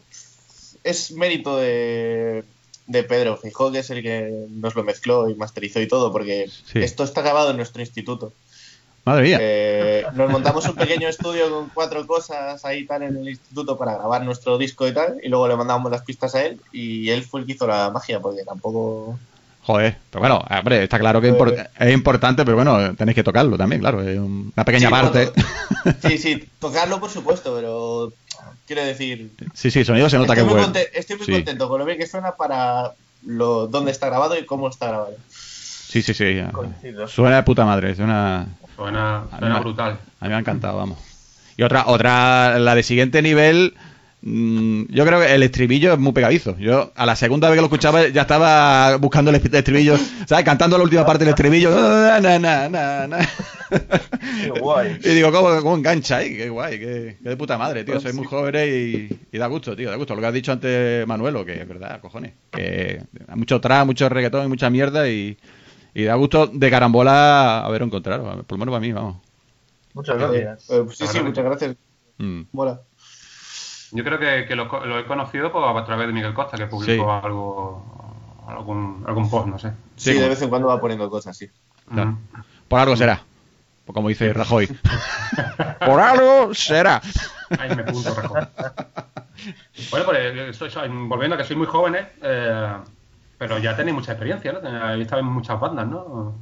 es mérito de, de Pedro Feijó, que es el que nos lo mezcló y masterizó y todo, porque sí. Esto está grabado en nuestro instituto. Madre mía. Eh, nos montamos un pequeño estudio con cuatro cosas ahí tal en el instituto para grabar nuestro disco y tal, y luego le mandamos las pistas a él y él fue el que hizo la magia, porque tampoco... Joder, pero bueno, hombre, está claro que es, import- es importante, pero bueno, tenéis que tocarlo también, claro, es una pequeña sí, parte. Bueno, sí, sí, tocarlo por supuesto, pero quiero decir... Sí, sí, el sonido se nota que es bueno. Conte- estoy muy sí. contento con lo bien que suena para lo dónde está grabado y cómo está grabado. Sí, sí, sí. Coincido. Suena de puta madre, suena... Suena, suena a mí, brutal. A mí me ha encantado, vamos. Y otra, otra, la de siguiente nivel, mmm, yo creo que el estribillo es muy pegadizo. Yo a la segunda vez que lo escuchaba ya estaba buscando el estribillo, ¿sabes? Cantando la última parte del estribillo. Na, na, na, na, na. Qué guay. Y digo, ¿cómo, cómo engancha ahí? Qué guay, qué, qué de puta madre, tío. Sois muy jóvenes y, y da gusto, tío, da gusto. Lo que has dicho antes, Manuelo, que es verdad, cojones. Que hay mucho trap, mucho reggaetón y mucha mierda y... Y da gusto de carambola haber encontrado, por lo menos para mí, vamos. Muchas gracias. Eh, sí, sí, muchas gracias. Mm. Mola. Yo creo que, que lo, lo he conocido pues, a través de Miguel Costa, que publicó sí. algo, algún, algún post, no sé. Sí, sí, de vez en cuando va poniendo cosas, sí. Claro. Por algo será, como dice Rajoy. Por algo será. Ahí me punto, Rajoy. Bueno, pues soy, soy, volviendo a que soy muy jóvenes, eh, pero ya tenéis mucha experiencia, ¿no? Habéis estado en muchas bandas, ¿no?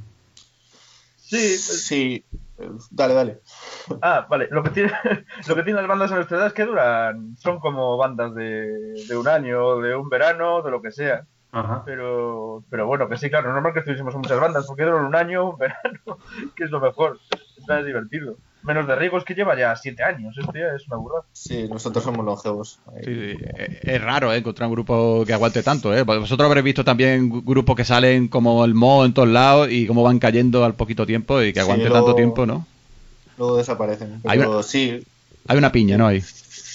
Sí, sí. Dale, dale. Ah, vale. Lo que tiene, lo que tienen las bandas en nuestra edad es que duran, son como bandas de, de un año, de un verano, de lo que sea. Ajá. Pero, pero bueno, que sí, claro, es normal que estuviésemos en muchas bandas, porque duran un año, un verano, que es lo mejor. Está divertido. Menos de Rigos, que lleva ya siete años, esto ya es una burrada. Sí, nosotros somos longevos. Sí, sí. Es raro, ¿eh? Encontrar un grupo que aguante tanto, ¿eh? Vosotros habréis visto también grupos que salen como el Mo en todos lados y cómo van cayendo al poquito tiempo y que aguante sí, luego, tanto tiempo, ¿no? Luego desaparecen. Pero hay una, sí. Hay una piña, ¿no? Hay.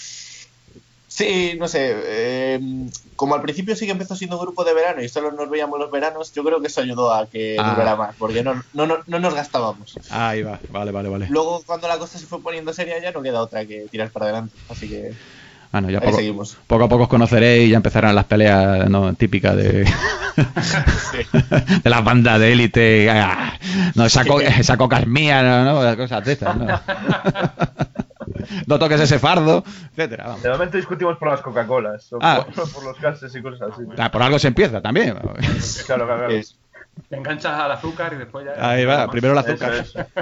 Sí, no sé. Eh, como al principio sí que empezó siendo un grupo de verano y solo nos veíamos los veranos, yo creo que eso ayudó a que ah. durara más, porque no, no, no, no nos gastábamos. Ahí va, vale, vale, vale. Luego, cuando la cosa se fue poniendo seria, ya no queda otra que tirar para adelante, así que... Bueno, ya ahí poco, seguimos. Poco a poco os conoceréis y ya empezarán las peleas, ¿no? Típicas de... sí. de las bandas de élite. Ah, no, esa, co esa coca es mía, ¿no? ¿no? Cosas de estas, ¿no? No toques ese fardo, etcétera. Vamos. De momento discutimos por las Coca-Colas, o ah. por, por los gases y cosas así. Ah, por algo se empieza también. Claro, claro. Es. Te enganchas al azúcar y después ya... Ahí va, primero el azúcar. Eso, eso.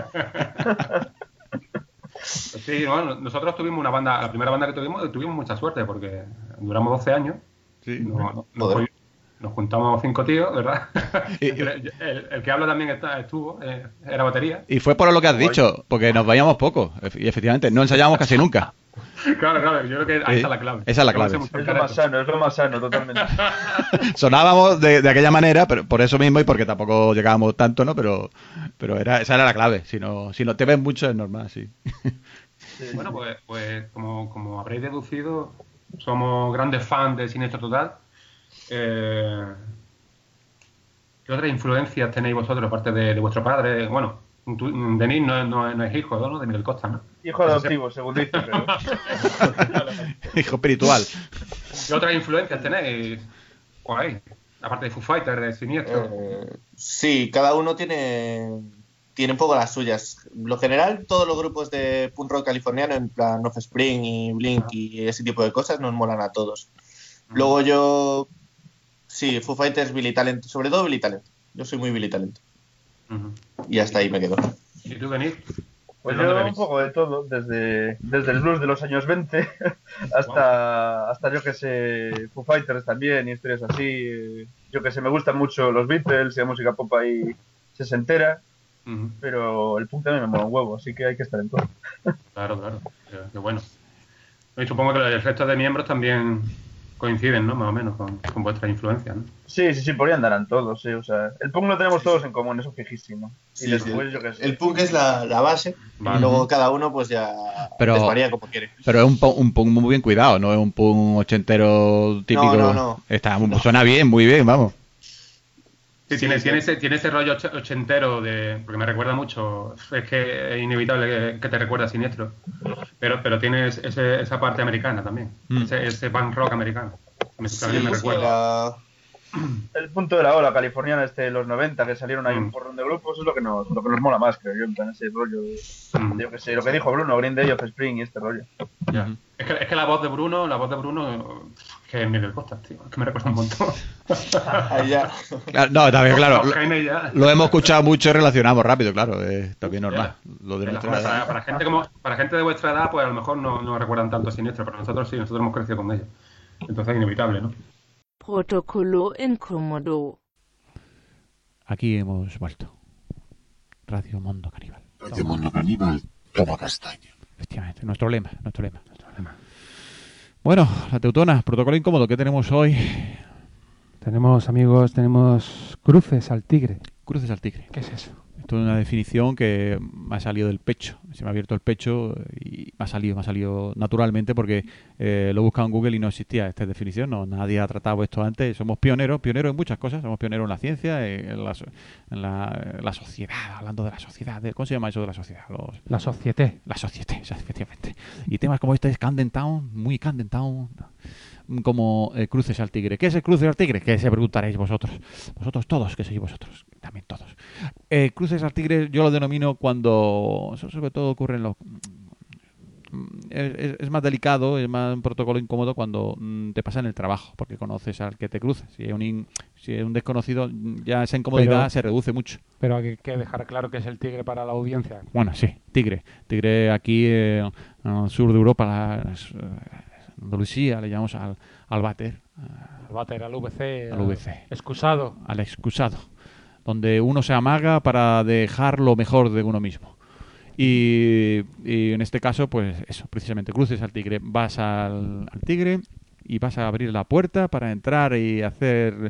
Sí, bueno, nosotros tuvimos una banda, la primera banda que tuvimos, tuvimos mucha suerte porque duramos doce años. Sí. Nos, nos, nos juntamos cinco tíos, ¿verdad? Y, el, el, el que habla también está, estuvo, eh, era batería. Y fue por lo que has dicho, porque nos veíamos poco. Y efectivamente, no ensayábamos casi nunca. Claro, claro, yo creo que ahí está la clave. Esa es la clave. Es lo más sano, es lo más sano, totalmente. Sonábamos de, de aquella manera, pero por eso mismo y porque tampoco llegábamos tanto, ¿no? Pero, pero era, esa era la clave. Si no, si no te ves mucho es normal, sí. Sí. Bueno, pues, pues como, como habréis deducido, somos grandes fans de Siniestro Total. Eh, ¿Qué otras influencias tenéis vosotros, aparte de, de vuestro padre? Bueno, Denis no, no, no es hijo, ¿no? De Miguel Costa, ¿no? Hijo adoptivo, según dice, pero... Hijo espiritual. ¿Qué otras influencias tenéis? ¿Cuál hay? Aparte de Foo Fighters, de Siniestro. Eh, sí, cada uno tiene... tiene un poco las suyas. Lo general, todos los grupos de punk rock californiano, en plan Offspring y Blink y ese tipo de cosas, nos molan a todos. Luego yo... Sí, Foo Fighters, Billy Talent, sobre todo Billy Talent. Yo soy muy Billy Talent. Uh-huh. Y hasta ahí me quedo. ¿Y tú, Denis? Pues ¿De dónde yo un venís? poco de todo, desde, desde el blues de los años veinte hasta, hasta yo que sé, Foo Fighters también y historias así. Yo que sé, me gustan mucho los Beatles y la música pop ahí sesentera, Ujú. pero el punk también me mola un huevo, así que hay que estar en todo. Claro, claro. Qué, qué bueno. Y supongo que el resto de miembros también coinciden, ¿no? Más o menos con, con vuestras influencias, ¿no? Sí, sí, sí, por ahí andarán todos, sí, o sea, el punk lo tenemos todos en común, eso fijísimo. Y Sí, sí, después, el, yo que sé. el punk es la, la base Vale. y luego cada uno pues ya Pero- desvaría como quiere. Pero es un, punk- un punk muy bien cuidado, no es un punk ochentero típico. No, no, no. Está, muy- No. Suena bien, muy bien, vamos. Sí, Sí, tiene, sí. tiene, ese, tiene ese rollo och- ochentero de. Porque me recuerda mucho. Es que es inevitable que, que te recuerde a Siniestro. Pero, pero tienes ese, esa parte americana también. Mm. Ese, ese punk rock americano. Me, Sí, también me sí, recuerda. la- El punto de la ola californiana este de los noventa, que salieron ahí Mm. un porrón de grupos, es lo que nos, lo que nos mola más, creo yo, en plan ese rollo de, Mm. yo que sé, lo que dijo Bruno, Green Day, Offspring y este rollo. Ya. Ujú. Es, que, es que la voz de Bruno, la voz de Bruno, que es Miguel Costas, tío. Es que me recuerda un montón. ahí ya. Claro, no, también, claro. Con Lo, Jaime ya. lo hemos escuchado mucho y relacionamos rápido, claro. Es también normal. Lo de Para, nuestra edad. para- para gente como, para gente de vuestra edad, pues a lo mejor no, no recuerdan tanto a Siniestro, pero nosotros sí, nosotros hemos crecido con ellos. Entonces es inevitable, ¿no? Protocolo incómodo. Aquí hemos vuelto. Radio Mundo Caníbal. Radio Mundo Caníbal, toma castaña. Efectivamente, nuestro lema, nuestro lema, nuestro lema. Bueno, la Teutona, protocolo incómodo, ¿qué tenemos hoy? Tenemos, amigos, tenemos cruces al tigre. Cruces al tigre. ¿Qué es eso? Esto es una definición que me ha salido del pecho. Se me ha abierto el pecho y me ha salido, me ha salido naturalmente porque eh, lo he buscado en Google y no existía esta definición. No, nadie ha tratado esto antes. Somos pioneros, pioneros en muchas cosas. Somos pioneros en la ciencia, en la, so- en la, en la sociedad, hablando de la sociedad. de- ¿Cómo se llama eso de la sociedad? Los, La societé. la sociedad, efectivamente. Y temas como este es Camden Town, muy Camden Town, como eh, cruces al tigre. ¿Qué es el cruce al tigre? Que se preguntaréis vosotros. Vosotros todos, que sois vosotros. También todos. Eh, cruces al tigre yo lo denomino cuando, eso sobre todo ocurre en los... Es, es- es más delicado, es más un protocolo incómodo cuando mm, te pasa en el trabajo, porque conoces al que te cruzas. Si es un, in- si es un desconocido, mm, ya esa incomodidad Pero- se reduce mucho. Pero hay que dejar claro que es el tigre para la audiencia. Bueno, sí, tigre. Tigre aquí eh, en el sur de Europa, la, es, eh, Andalucía, le llamamos al, al váter, El váter, al V C, al V C, excusado. al excusado, donde uno se amaga para dejar lo mejor de uno mismo. Y, y en este caso, pues eso, precisamente, cruces al tigre. Vas al, al tigre y vas a abrir la puerta para entrar y hacer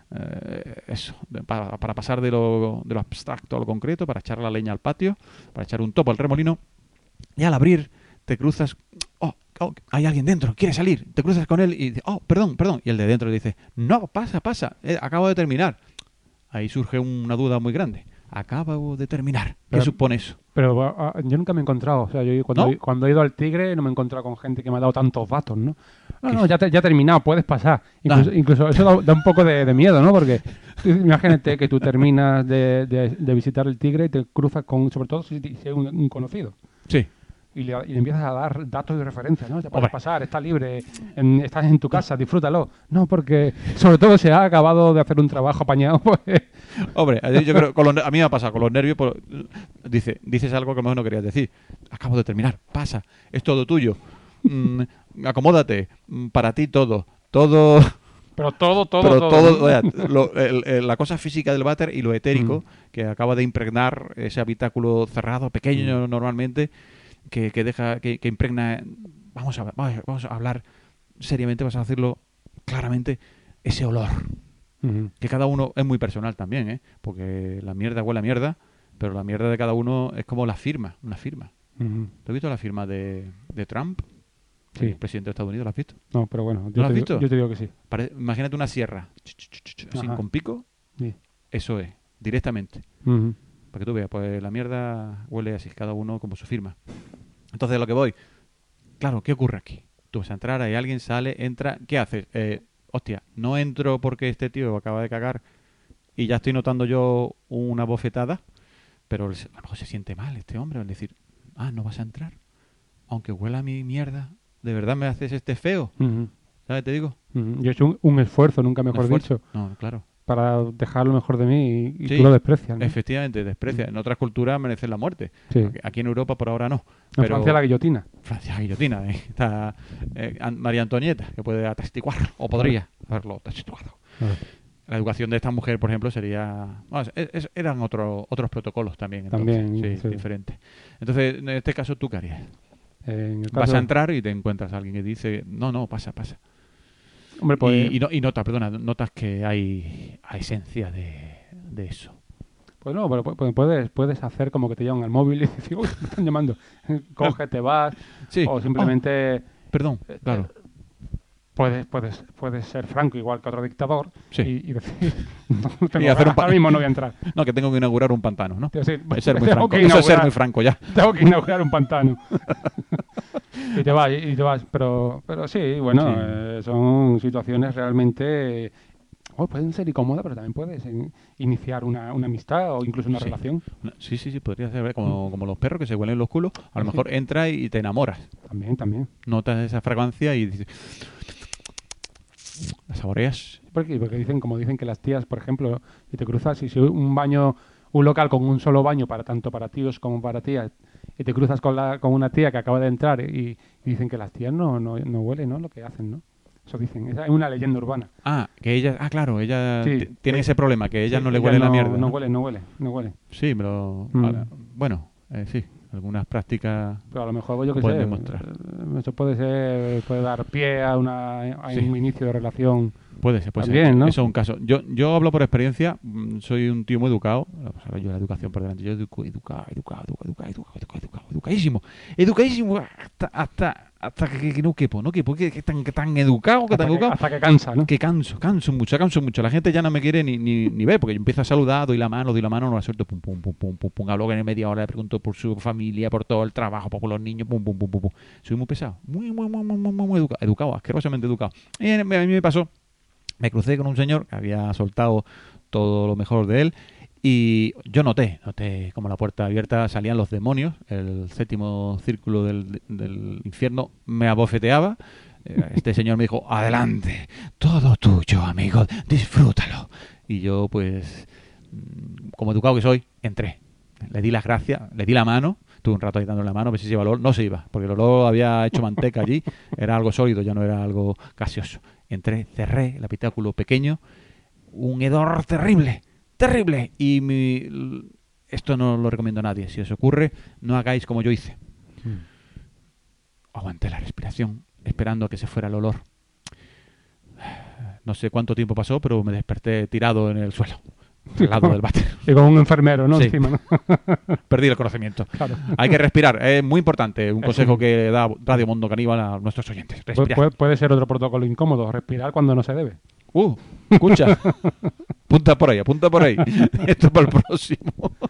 eh, eso, de- para, para pasar de lo, de lo abstracto a lo concreto, para echar la leña al patio, para echar un topo al remolino. Y al abrir, te cruzas. Oh, oh, hay alguien dentro, quiere salir. Te cruzas con él y dice, oh, perdón, perdón. Y el de dentro le dice, no, pasa, pasa, eh, acabo de terminar. Ahí surge una duda muy grande. Acabo de terminar. ¿Qué Pero- supone eso? Pero ah, yo nunca me he encontrado, o sea, yo cuando, ¿No? he, cuando he ido al tigre no me he encontrado con gente que me ha dado tantos datos, ¿no? No, ¿Qué no, es? ya, te- ya ha terminado, puedes pasar. Incluso, Ah. incluso eso da, da un poco de, de miedo, ¿no? Porque tú imagínate que tú terminas de, de- de visitar el tigre y te cruzas con, sobre todo si, si es un, un conocido. Sí. Y le, y le empiezas a dar datos de referencia, ¿no? Te puedes Hombre. pasar, está libre, en- estás en tu casa, disfrútalo. No, porque sobre todo si has acabado de hacer un trabajo apañado, pues... Hombre, yo creo, con los, a mí me ha pasado con los nervios. Pues, dice, dices algo que a lo mejor no querías decir. Acabo de terminar, pasa, es todo tuyo. Mm, acomódate, mm, para ti todo. Todo, Pero todo, todo, pero todo. todo, ¿no? vaya, lo- el- el- la cosa física del váter y lo etérico, Mm. que acaba de impregnar ese habitáculo cerrado, pequeño normalmente, que, que deja, que, que impregna. Vamos a, vamos a- vamos a hablar seriamente, vamos a decirlo claramente, ese olor. Ujú. Que cada uno es muy personal también, ¿eh? Porque la mierda huele a mierda, pero la mierda de cada uno es como la firma, una firma. Ujú. ¿Tú has visto la firma de, de Trump? Sí. El presidente de Estados Unidos, ¿la has visto? No, pero bueno, ¿No yo, lo has te, digo- visto? yo te digo que sí. Pare- imagínate una sierra, ch, ch, ch, ch, así Ajá. con pico, Sí. eso es, directamente. Ujú. Para que tú veas, pues la mierda huele así, cada uno como su firma. Entonces, lo que voy, claro, ¿qué ocurre aquí? Tú vas a entrar, hay alguien, sale, entra, ¿qué haces? Eh, hostia, no entro porque este tío acaba de cagar y ya estoy notando yo una bofetada, pero a lo mejor se siente mal este hombre, al decir, ah, no vas a entrar, aunque huela a mi mierda, ¿de verdad me haces este feo? Ujú. ¿Sabes? Te digo. Ujú. Yo he hecho un, un esfuerzo, nunca mejor Esfuerzo. dicho. No, claro. para dejar lo mejor de mí y, y Sí, tú lo desprecias, ¿no? Efectivamente, desprecia. En otras culturas merecen la muerte. Sí. Aquí- Aquí en Europa por ahora no. En Pero Francia la guillotina. Francia la guillotina. ¿eh? Está eh, An- María Antonieta, que puede atestiguar, o podría haberlo atestiguado. A ver. La educación de esta mujer, por ejemplo, sería... bueno, es- es- eran otro- otros protocolos también. entonces, También, sí, sí. diferentes. Entonces, en este caso, ¿tú qué harías? Eh, en el Vas caso- a entrar y te encuentras a alguien que dice, no, no, pasa, pasa. Hombre, pues, Y, y, no- y notas, perdona, notas que hay, hay esencia de, de eso. pues no, pero pu- pu- puedes, puedes hacer como que te llaman al móvil y decir, uy, me están llamando. Coge, te vas. Sí. O simplemente... Perdón, eh, claro. Puedes, puedes, puedes ser franco igual que otro dictador Sí. y, y decir, no tengo Y hacer un ganas, pa- ahora mismo no voy a entrar. No, que tengo que inaugurar un pantano, ¿no? Quiero decir, Es ser muy tengo franco. que Eso es ser inaugurar- muy franco ya. Tengo que inaugurar un pantano. y te vas, y te vas. Pero, pero sí, bueno, Sí. eh, son situaciones realmente... oh, pueden ser incómodas, pero también puedes in- iniciar una, una amistad o incluso una Sí. relación. No, Sí, sí, sí, podría ser como, como los perros que se huelen los culos. A lo Sí. mejor entra y te enamoras. También, también. Notas esa fragancia y dices... La saboreas. Porque, porque dicen, como dicen que las tías, por ejemplo, si te cruzas, si, si un baño, un local con un solo baño para tanto para tíos como para tías, y te cruzas con la, con una tía que acaba de entrar y, y dicen que las tías no, no, no huelen, ¿no? Lo que hacen, ¿no? Eso dicen, es una leyenda urbana. Ah, que ella... Ah, claro, ella Sí. t- tiene ese problema, que ella Sí, no le ellas huele la no- mierda. No ¿no? huele, no huele, no huele. Sí, pero... Mm. ahora- bueno, eh, sí. Algunas prácticas... Pero a lo mejor, yo que Pueden sé, demostrar. eh, eso puede ser, puede dar pie a, una, a Sí. un inicio de relación. Puede ser, puede También, ser. ¿no? Eso es un caso. Yo, yo hablo por experiencia, mm, soy un tío muy educado. Vamos a ver, yo la educación por delante. Yo educo, educado, educado, educado, educado, educado, educado, educado, educadísimo. Educadísimo hasta, hasta, hasta que, que no quepo, ¿no? Que porque que tan, que tan educado, que Hasta tan que, educado. hasta que cansa, ¿no? Que canso, canso mucho, canso mucho. La gente ya no me quiere ni, ni, ni ver, porque yo empiezo a saludar, doy la mano, doy la mano, no la suelto, pum, pum, pum, pum, pum, pum. Hablo que en media hora le pregunto por su familia, por todo el trabajo, por los niños, pum, pum, pum, pum, pum. Soy muy pesado, muy, muy, muy, muy, muy, muy, muy educado, educado, asquerosamente educado. Y a mí me pasó, me crucé con un señor que había soltado todo lo mejor de él y yo noté, noté como la puerta abierta salían los demonios, el séptimo círculo del, del infierno me abofeteaba. Este señor me dijo, adelante, todo tuyo, amigo, disfrútalo. Y yo, pues, como educado que soy, entré. Le di las gracias, le di la mano, estuve un rato ahí dándole la mano, a ver si se iba el olor. No se iba, porque el olor había hecho manteca allí, era algo sólido, ya no era algo gaseoso. Entré, cerré el habitáculo pequeño, un hedor terrible, terrible. Y mi, esto no lo recomiendo a nadie. Si os ocurre, no hagáis como yo hice. Aguanté la respiración, esperando a que se fuera el olor. No sé cuánto tiempo pasó, pero me desperté tirado en el suelo, al lado del váter. Y con un enfermero, ¿no? Sí. Encima, ¿no? Perdí el conocimiento. Claro. Hay que respirar, es muy importante. Un Es consejo un- que da Radio Mundo Caníbal a nuestros oyentes. Pu- Respirar. puede, puede ser otro protocolo incómodo, respirar cuando no se debe. Uh, escucha. Apunta por ahí, apunta por ahí. Esto es para el próximo.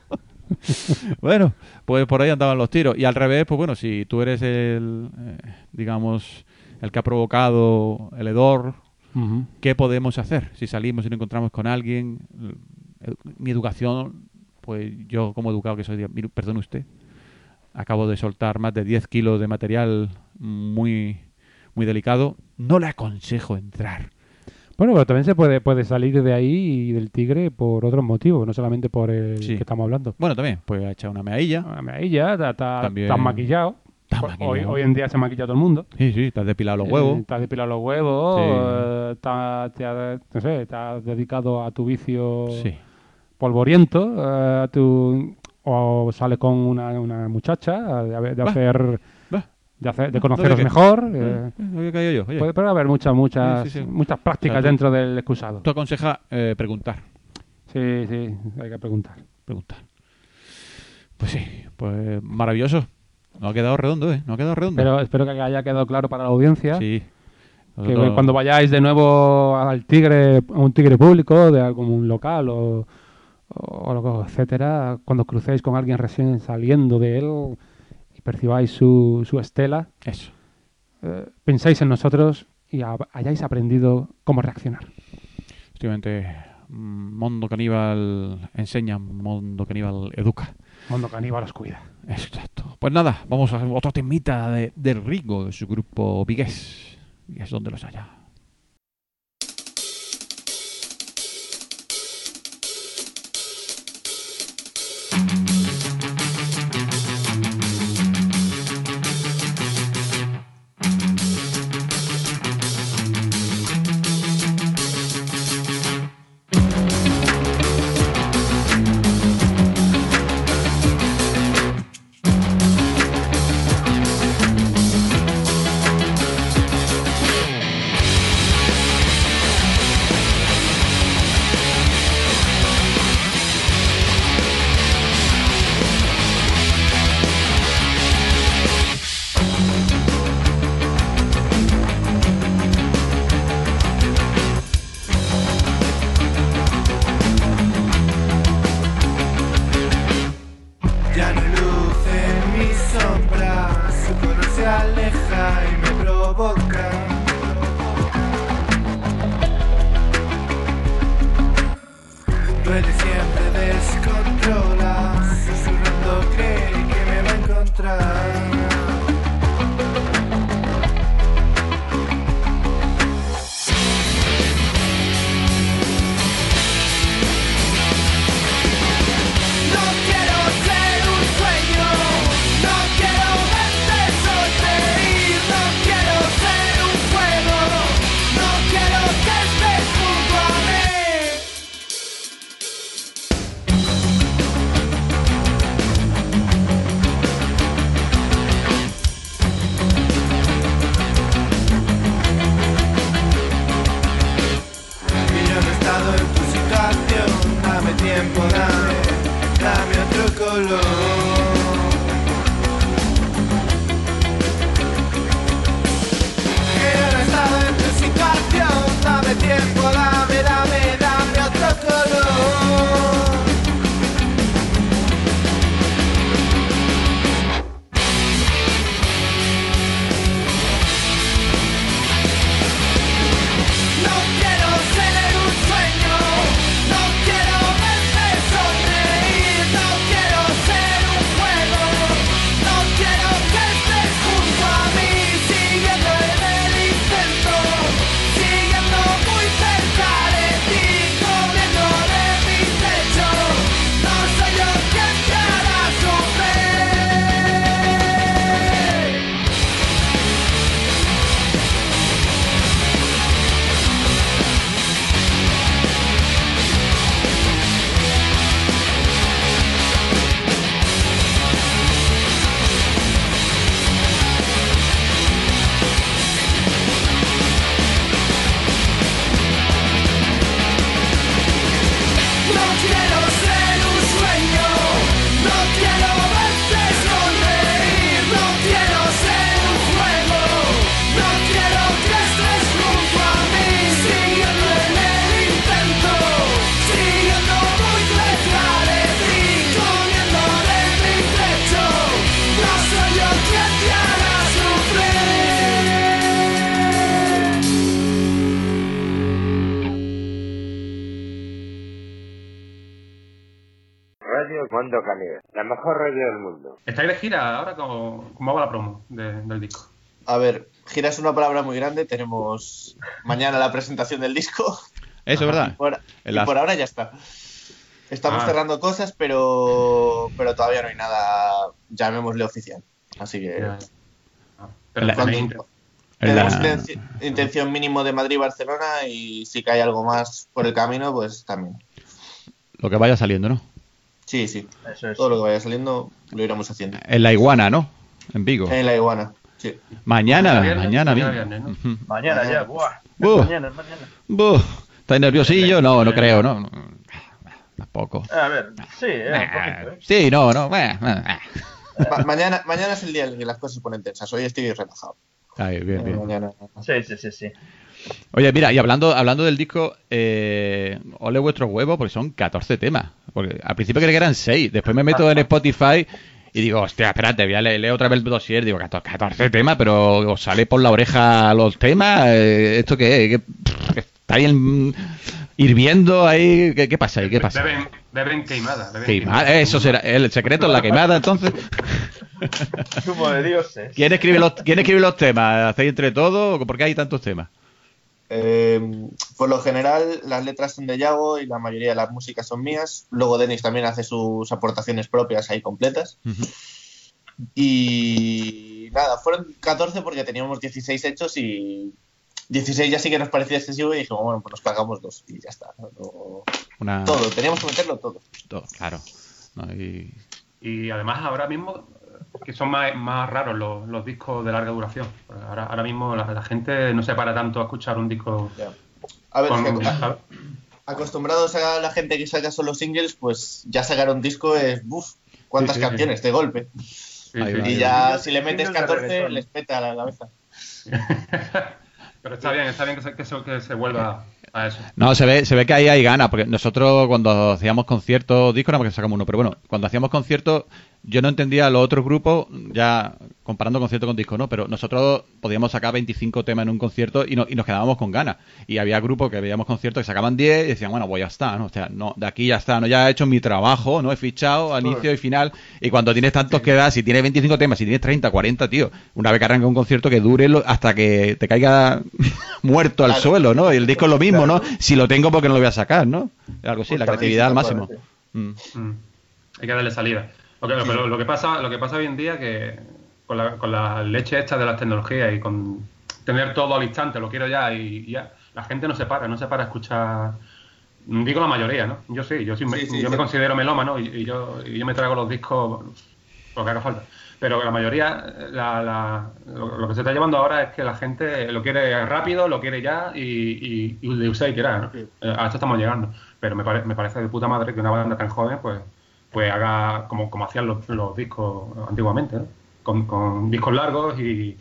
Bueno, pues por ahí andaban los tiros. Y al revés, pues bueno, si tú eres el, eh, digamos, el que ha provocado el hedor, Ujú. ¿qué podemos hacer? Si salimos y nos encontramos con alguien, edu- mi educación, pues yo como educado que soy, digo, mire, perdone usted, acabo de soltar más de diez kilos de material muy, muy delicado, no le aconsejo entrar. Bueno, pero también se puede, puede salir de ahí y del tigre por otros motivos, no solamente por el Sí. que estamos hablando. Bueno, también, pues ha echado una meadilla. Ahí ya, está, está, También- estás maquillado. Estás Hoy, maquillado. hoy en día se maquilla todo el mundo. Sí, sí, te has depilado los huevos. Eh, te has depilado los huevos, Sí. eh, te, has- te has- no sé, te has dedicado a tu vicio Sí. polvoriento, eh, a tu, o sales con una, una muchacha de, de Va. hacer, Va. de, hacer, de No, conoceros no, que- mejor. eh, Eh, había caído yo. Oye, puede, puede haber muchas, muchas, Sí, sí, sí. muchas prácticas O sea, tú- dentro del excusado. tú aconsejas eh, preguntar. Sí, sí, hay que preguntar. Preguntar. Pues sí, pues maravilloso. No ha quedado redondo, ¿eh? No ha quedado redondo. Pero espero que haya quedado claro para la audiencia. Sí. Que Nosotros- cuando vayáis de nuevo al tigre, a un tigre público, de algún un local o, o algo, etcétera, cuando crucéis con alguien recién saliendo de él y percibáis su, su estela, Eso. eh, pensáis en nosotros y ha- hayáis aprendido cómo reaccionar. Efectivamente, mm, Mundo Caníbal enseña, Mundo Caníbal educa. Mundo Caníbal os cuida. Exacto. Pues nada, vamos a otro temita de, de Rigo, de su grupo Vigués. Y es donde los haya. Ya no hay luz en mi sombra, su color se aleja y me provoca. Duele siempre, descontrola, susurrando cree que me va a encontrar. Tiempo, dame, dame otro color. Que yo no he estado en tu situación. Dame tiempo, dame, dame, dame otro color. No quiero ser un sueño. No quiero verte sonreír, no quiero ser un juego, no quiero que estés junto a mí, siguiendo en el intento, siguiendo muy cerca de ti, comiendo de mi techo, no soy yo quien te hará sufrir. No quiero ser un sueño, no quiero verte sonreír, no quiero ser un juego, no quiero que estés junto a mí, siguiendo en el intento, siguiendo muy cerca de ti, comiendo de mi techo, no soy yo quien te hará sufrir. Radio Mundo Caníbal, la mejor radio del mundo. ¿Estáis de gira ahora? ¿Cómo, cómo va la promo de- del disco? A ver, gira es una palabra muy grande. Tenemos mañana la presentación del disco. Eso es verdad. Por, En y las- por ahora ya está. Estamos Ah. cerrando cosas, pero pero todavía no hay nada, llamémosle oficial. Así que Ya. Ah, pero La- tenéis cuando- inter- En tenemos la- intenci- intención mínimo de Madrid y Barcelona, y si cae algo más por el camino, pues también. Lo que vaya saliendo, ¿no? Sí, sí. Eso es. Todo lo que vaya saliendo lo iremos haciendo. En la Iguana, ¿no? En Vigo. En la iguana, sí. Mañana, Mañana viernes, mañana, mañana bien. viernes, ¿no? Ujú. Mañana ya, buah. Buh. Mañana, es mañana. Buh. ¿Estáis nerviosillo? No, no creo, no. no. Tampoco. A ver, sí, eh, un poquito, ¿eh? Sí, no, no. eh, eh. Ma- mañana, mañana es el día en el que las cosas se ponen tensas. Hoy estoy relajado. Ahí, bien, bien. Mañana. Sí, sí, sí, sí. Oye, mira, y hablando, hablando del disco, eh, ole vuestros huevos, porque son catorce temas. Porque al principio creí que eran seis. Después me meto en Spotify y digo, hostia, espérate, voy a leer, leo otra vez el dossier. Digo, catorce temas, pero os sale por la oreja los temas. eh, ¿Esto qué es? ¿Qué- pff, ¿Estáis en- hirviendo ahí? ¿Qué, qué pasa ahí? ¿Qué pasa? Beben, beben queimada. Beben Queimada, eso será. El secreto es la queimada, entonces. Zumo de dioses. ¿Quién escribe los, ¿quién escribe los temas? ¿Hacéis entre todos? ¿Por qué hay tantos temas? Eh, por lo general, las letras son de Yago y la mayoría de las músicas son mías. Luego Denis también hace sus aportaciones propias ahí completas. Ujú. Y nada, fueron catorce porque teníamos dieciséis hechos y dieciséis ya sí que nos parecía excesivo y dijimos, bueno, pues nos cargamos dos y ya está. No- Una, Todo, teníamos que meterlo todo. todo, claro. No, y- Y además ahora mismo que son más, más raros los, los discos de larga duración. Ahora, ahora mismo la, la gente no se para tanto a escuchar un disco Ya. A ver, con, es que, ¿sabes? acostumbrados a la gente que saca solo singles, pues ya sacar un disco es, buf, cuántas Sí, sí, sí. canciones de golpe. Sí, Ahí sí, va. sí. Y ya Singles- si le metes singles de catorce, reggaetón. les peta la cabeza. Pero está bien, está bien que se, que se, que se vuelva a eso. No, se ve, se ve que ahí hay ganas, porque nosotros cuando hacíamos conciertos, discos no porque sacamos uno, pero bueno, cuando hacíamos conciertos yo no entendía los otros grupos, ya comparando concierto con disco, ¿no? Pero nosotros podíamos sacar veinticinco temas en un concierto y, no, y nos quedábamos con ganas. Y había grupos que veíamos conciertos que sacaban diez y decían, bueno, pues ya está, ¿no? O sea, no, de aquí ya está, ¿no? Ya he hecho mi trabajo, ¿no? He fichado a inicio y final. Y cuando tienes tantos que das, si tienes veinticinco temas, si tienes treinta, cuarenta, tío, una vez que arranca un concierto que dure lo, hasta que te caiga muerto al Claro. suelo, ¿no? Y el disco es lo mismo, Claro. ¿no? Si lo tengo, porque no lo voy a sacar, ¿no? Algo así, la Justamente, creatividad al máximo. totalmente. Mm. Mm. Hay que darle salida. Lo que, pero lo que pasa, lo que pasa hoy en día que con la, con la leche esta de las tecnologías y con tener todo al instante, lo quiero ya y, y ya, la gente no se para, no se para a escuchar. Digo la mayoría, ¿no? Yo sí, yo sí, me, Sí, sí, yo sí. me considero melómano y, y yo y yo me trago los discos lo que haga falta. Pero la mayoría, la, la, lo, lo que se está llevando ahora es que la gente lo quiere rápido, lo quiere ya y, y, y de usar y tirar, ¿no? Eh, a esto estamos llegando. Pero me, pare, me parece de puta madre que una banda tan joven, pues, pues haga como, como hacían los, los discos antiguamente, ¿no? Con, con discos largos y,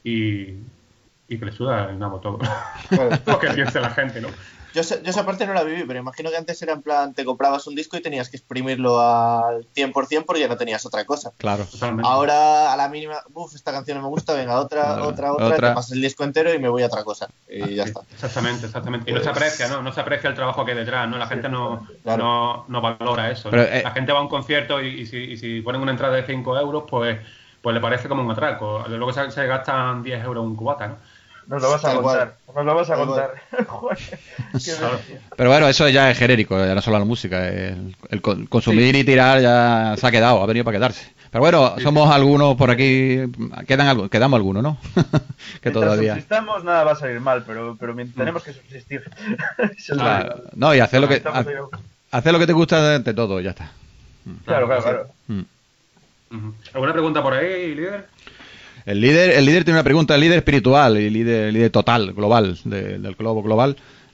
y, y que le suda el nabo todo. Claro. Lo que piense la gente, ¿no? Yo, sé- yo esa parte no la viví, pero imagino que antes era en plan, te comprabas un disco y tenías que exprimirlo al cien por ciento porque ya no tenías otra cosa. Claro. Totalmente. Ahora, a la mínima, uff, esta canción no me gusta, venga, otra, Otra, otra, otra, otra. te pasas el disco entero y me voy a otra cosa. Y ya está. Exactamente, exactamente. Y no se Pues- aprecia, ¿no? No se aprecia el trabajo que hay detrás, ¿no? La gente no, Claro. no, no valora eso, ¿no? Pero, eh, La gente va a un concierto y, y si, y si ponen una entrada de cinco euros, pues, pues le parece como un atraco. Luego se, se gastan diez euros un cubata, ¿no? Nos lo vas a Tal cual. contar. Nos lo vas a Tal contar. Joder, qué bestia. Pero bueno, eso ya es genérico, ya no solo la música. El, el con- consumir y tirar ya se ha quedado, ha venido para quedarse. Pero bueno, somos algunos por aquí, quedan algo, quedamos algunos, ¿no? que Mientras todavía. subsistamos, nada va a salir mal, pero, pero mien- tenemos que subsistir. Eso es lo Claro. que- No, y hacer lo que Estamos ahí. hacer lo que te gusta de todo, ya está. Claro, claro, claro. Mm. Ujú. ¿Alguna pregunta por ahí, líder? El líder, el líder tiene una pregunta, el líder espiritual y líder, el líder total, global, de- del globo global.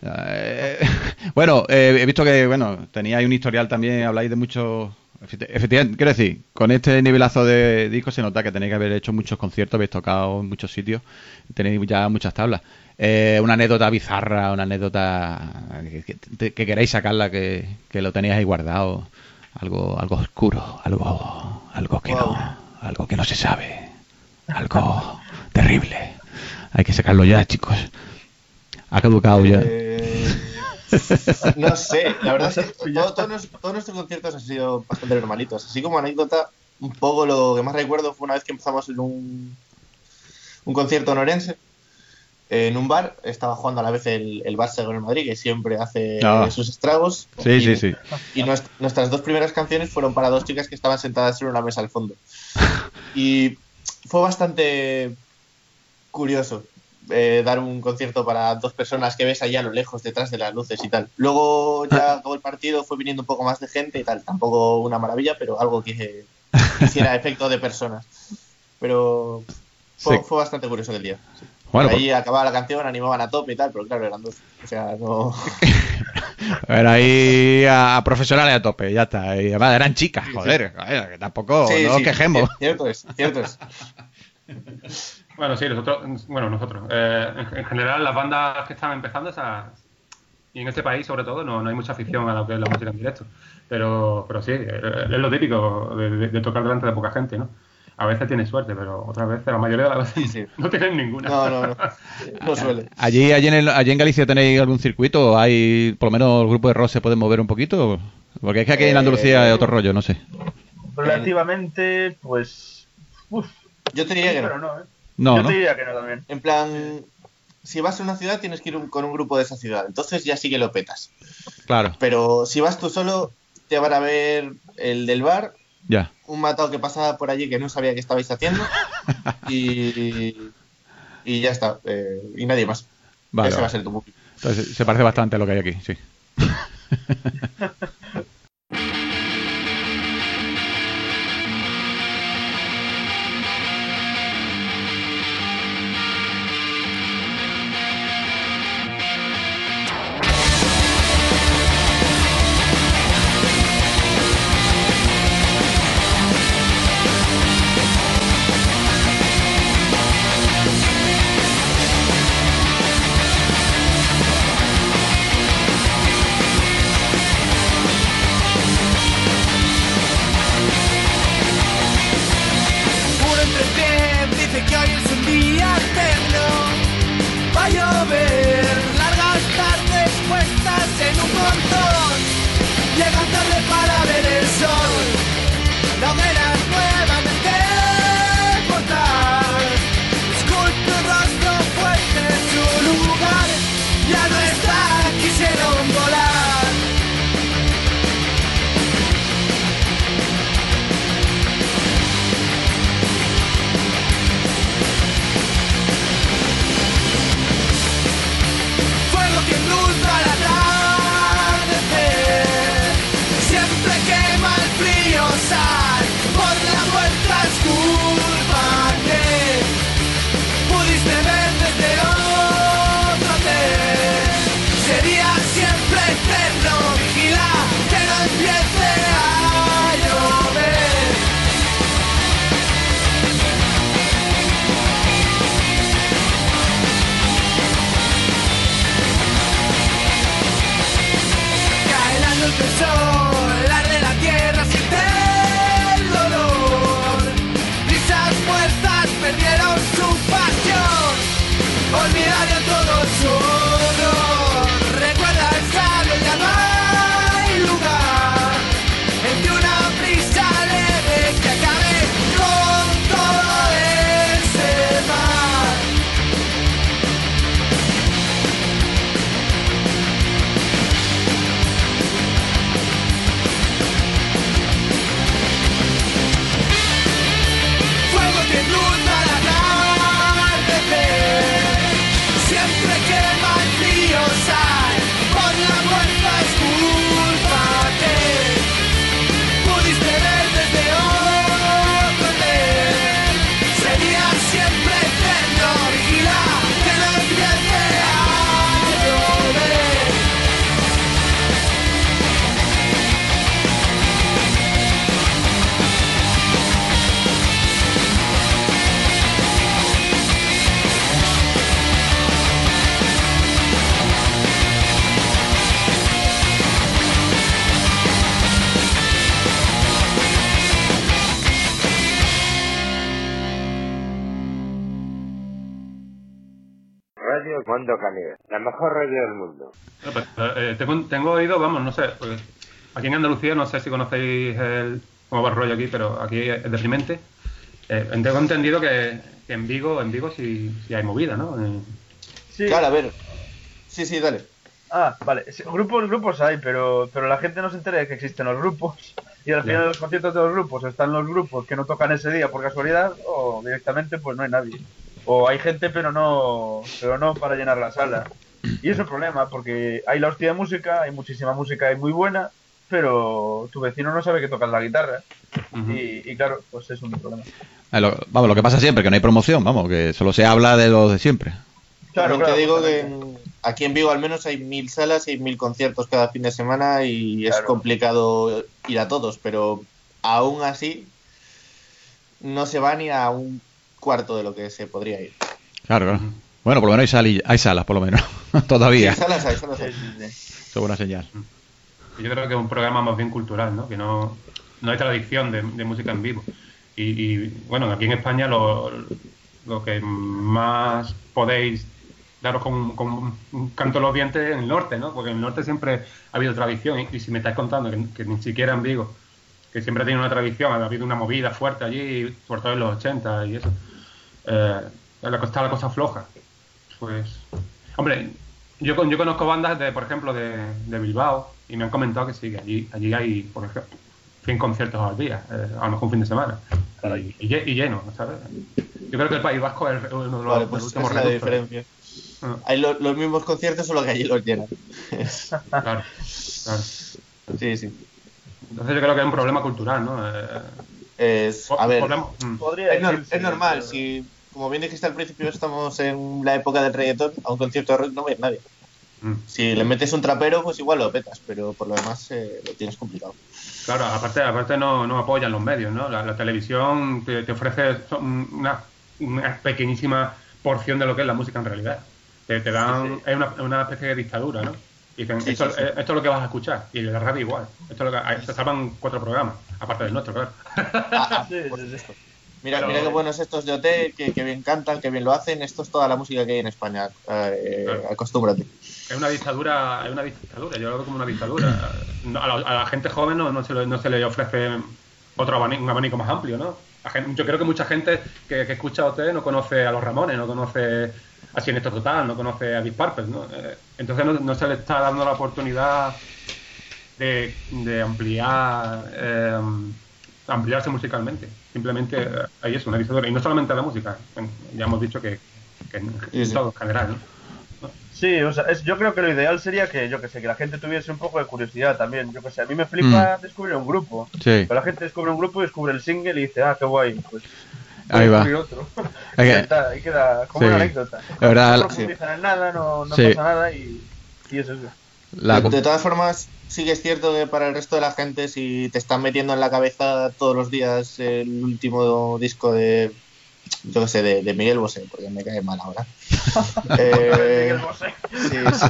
Eh, bueno, eh, he visto que, bueno, teníais un historial también, habláis de muchos... efecti- Efectivamente, quiero decir, con este nivelazo de discos se nota que tenéis que haber hecho muchos conciertos, habéis tocado en muchos sitios, tenéis ya muchas tablas. Eh, una anécdota bizarra, una anécdota que, que- que queráis sacarla, que, que lo tenéis ahí guardado, algo, algo oscuro, algo, algo que Wow. no, algo que no se sabe. Algo terrible. Hay que sacarlo ya, chicos. Ha caducado ya. Eh, no sé, la verdad es que todo- todos, nos- todos nuestros conciertos han sido bastante normalitos. Así como anécdota, un poco lo que más recuerdo fue una vez que empezamos en un, un concierto en Orense, en un bar. Estaba jugando a la vez el, el Barça con el Madrid, que siempre hace Ah. sus estragos. Sí, y, sí, sí. Y nuest- nuestras dos primeras canciones fueron para dos chicas que estaban sentadas en una mesa al fondo. Y fue bastante curioso eh, dar un concierto para dos personas que ves allá a lo lejos detrás de las luces y tal. Luego ya acabó el partido, fue viniendo un poco más de gente y tal. Tampoco una maravilla, pero algo que hiciera efecto de personas. Pero fue, Sí. fue bastante curioso el día. Sí. Bueno, Ahí acababa la canción, animaban a tope y tal, pero claro, eran dos. O sea, no... A ver, ahí a, a profesionales a tope, ya está. Y además eran chicas, joder, joder, que tampoco Sí, no sí, nos quejemos. Cierto es, cierto es. Bueno, sí, nosotros, bueno, nosotros. Eh, en, en general, las bandas que están empezando, esas, y en este país sobre todo, no, no hay mucha afición a lo que es la música en directo. Pero, pero sí, eh, es lo típico de, de- de tocar delante de poca gente, ¿no? A veces tienes suerte, pero otras veces, la mayoría de las veces, Sí, sí. no tienen ninguna. No, no, no. No suele. Allí, allí, en el- allí en Galicia tenéis algún circuito, hay, por lo menos el grupo de rock se puede mover un poquito, porque es que aquí en Andalucía Eh, es otro rollo, no sé. Relativamente, pues. Uf, Yo te diría que pero no. no, ¿eh? No, Yo ¿no? te diría que no también. En plan, si vas a una ciudad tienes que ir un- con un grupo de esa ciudad, entonces ya sí que lo petas. Claro, Pero si vas tú solo, te van a ver el del bar, ya. un matado que pasaba por allí que no sabía qué estabais haciendo y, y ya está. eh, y nadie más. Vale, Ese va a vale. ser tu público. Entonces, se parece bastante a lo que hay aquí, sí. que hoy es un día eterno. Va a llover, largas tardes puestas en un montón. Llega tarde para ver el sol. La hoguera nuevamente portal. Esculpe un rostro fuerte en su lugar. Ya no está, quisieron volar. Fuego que endulza al atardecer. Siempre quema el frío, sal. Por la vuelta escúlpate. Pudiste ver desde otro hotel. Sería siempre eterno. Vigila que no empiece a llover. Cae la luz del sol, arde la tierra, siente el dolor. Brisas muertas perdieron su pasión, olvidaron todo su horror. Recuerda el sabio, ya no hay lugar en que una brisa leve que acabe con todo ese mar. Fuego que endulza al atardecer. Siempre quema el frío, sal. Por la vuelta escúlpate. Pudiste ver desde otro hotel. Sería siempre eterno. Vigila que no empiece a llover. Radio Mundo Caníbal, la mejor radio del mundo. No, pero, eh, tengo, tengo oído, vamos, no sé, pues, aquí en Andalucía, no sé si conocéis el, cómo va el rollo aquí, pero aquí es deprimente. Eh, tengo entendido que, que en Vigo, en Vigo sí, sí hay movida, ¿no? Eh, Sí. Claro, a ver. Sí, sí, dale. Ah, vale. Sí, grupos, grupos hay, pero, pero la gente no se entera de que existen los grupos. Y al final Ya. de los conciertos de los grupos están los grupos que no tocan ese día por casualidad, o directamente pues no hay nadie. O hay gente pero no, pero no para llenar la sala. Y es un problema, porque hay la hostia de música, hay muchísima música y muy buena, pero tu vecino no sabe que tocas la guitarra. Ujú. Y, y claro, pues es un problema. Eh, lo- vamos, lo que pasa siempre, que no hay promoción, vamos, que solo se habla de lo de siempre. Claro, También claro, te digo que justamente. en- aquí en Vigo al menos hay mil salas y mil conciertos cada fin de semana y es Claro. complicado ir a todos, pero aún así no se va ni a un cuarto de lo que se podría ir. Claro, claro. Ujú. Bueno, por lo menos hay, sali- hay salas, por lo menos. Todavía. Sí, salas hay, salas hay. Sí, sí, sí. Eso es buena señal. Yo creo que es un programa más bien cultural, ¿no? Que no, no hay tradición de, de música en vivo. Y, y, bueno, aquí en España lo, lo que más podéis daros con, con un canto a los dientes es en el norte, ¿no? Porque en el norte siempre ha habido tradición. Y, y si me estáis contando que, que ni siquiera en Vigo, que siempre ha tenido una tradición, ha habido una movida fuerte allí, sobre todo en los ochenta y eso, eh, la, está la cosa floja. Pues, hombre, yo, con- yo conozco bandas, de, por ejemplo, de, de Bilbao, y me han comentado que sí, que allí, allí hay, por ejemplo, cien conciertos al día, eh, a lo mejor un fin de semana, y, y lle- y lleno, ¿sabes? Yo creo que el País Vasco es uno de los, Vale, de pues los esa últimos es la reductos. diferencia. Ah, Hay lo- los mismos conciertos, solo que allí los llenan. claro, claro. Sí, sí. Entonces yo creo que es un problema cultural, ¿no? Eh, Es, po- a ver, problema- mm. Podría es, nor- decirse, es normal. pero- Si, como bien dijiste al principio, estamos en la época del reggaetón, a un concierto de rock no va a ir nadie. Mm. Si le metes un trapero, pues igual lo petas, pero por lo demás eh, lo tienes complicado. Claro, aparte, aparte no, no apoyan los medios, ¿no? La, la televisión te, te ofrece una, una pequeñísima porción de lo que es la música en realidad. Te, te dan, Sí, sí. es una, una especie de dictadura, ¿no? Y dicen, Sí, esto, sí, sí. eh, esto es lo que vas a escuchar. Y la radio igual. Esto es lo que, ahí se salvan cuatro programas, aparte del nuestro, claro. Ah, ah, Sí, por sí, sí. supuesto. Mira, Pero- mira qué buenos estos de O T, que, que bien cantan, que bien lo hacen. Esto es toda la música que hay en España. Eh, Claro. Acostúmbrate. Es una dictadura, es una dictadura, yo lo veo como una dictadura. No, A la, a la gente joven no, no, se le, no se le ofrece otro abanico, un abanico más amplio, ¿no? La gente- yo creo que mucha gente que, que escucha O T no conoce a los Ramones, no conoce a Siniestro Total, no conoce a Deep Purple, ¿no? Eh, Entonces no, no se le está dando la oportunidad de, de ampliar, eh, ampliarse musicalmente. Simplemente eh, ahí es una dictadura. Y no solamente la música, en- ya hemos dicho que, que en, Sí, sí. todo en general, ¿no? Sí, o sea, es, yo creo que lo ideal sería que, yo que sé, que la gente tuviese un poco de curiosidad también. Yo que sé, a mí me flipa descubrir un grupo. Sí. Pero la gente descubre un grupo y descubre el single y dice, ah, qué guay, pues voy Ahí a va. descubrir otro. Es que- Y ya está, ahí queda como Sí. una anécdota. La verdad, No la- profundizan en nada, no, no Sí. pasa nada y, y eso es. La, de, de todas formas, sí que es cierto que para el resto de la gente, si te están metiendo en la cabeza todos los días el último disco de, yo qué sé, de, de Miguel Bosé, porque me cae mal ahora. Eh, Miguel Bosé. sí, sí.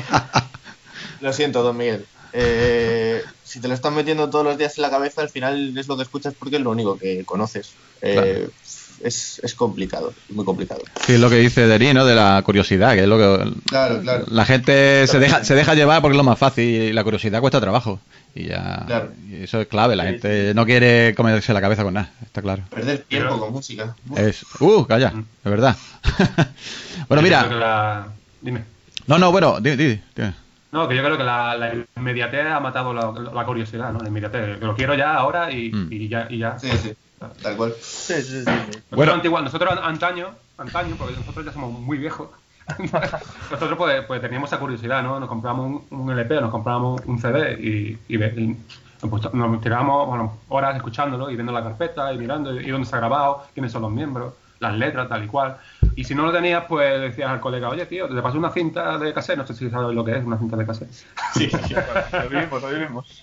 Lo siento, don Miguel. Eh, si te lo están metiendo todos los días en la cabeza, al final es lo que escuchas porque es lo único que conoces. Eh, es, es complicado, muy complicado. sí, es lo que dice Denis, ¿no? De la curiosidad, que es lo que... Claro, claro. La gente se deja, se deja llevar porque es lo más fácil y la curiosidad cuesta trabajo. Y ya... Claro. y eso es clave, la Sí, gente no quiere comerse la cabeza con nada, está claro. Perder tiempo Pero- con música. Uf. Es... Uh, calla, de verdad. Bueno, Yo creo que mira... la- Dime. No, no, bueno, di, di, di. No, que yo creo que la, la inmediatez ha matado la, la curiosidad, ¿no? La inmediatez. Lo quiero ya, ahora y, Mm. y ya. Y ya. Sí, sí, tal cual. Sí, sí, sí. sí. Nosotros, Bueno. antigua- nosotros an- antaño, antaño, porque nosotros ya somos muy viejos, nosotros pues, pues teníamos esa curiosidad, ¿no? Nos comprábamos un, un L P, nos comprábamos un C D y, y, ve- y pues, nos tirábamos bueno, horas escuchándolo y viendo la carpeta y mirando y dónde se ha grabado, quiénes son los miembros, las letras, tal y cual. Y si no lo tenías, pues decías al colega, oye, tío, te paso una cinta de cassette, no sé si sabes lo que es una cinta de cassette. Sí, lo vivimos, lo vivimos.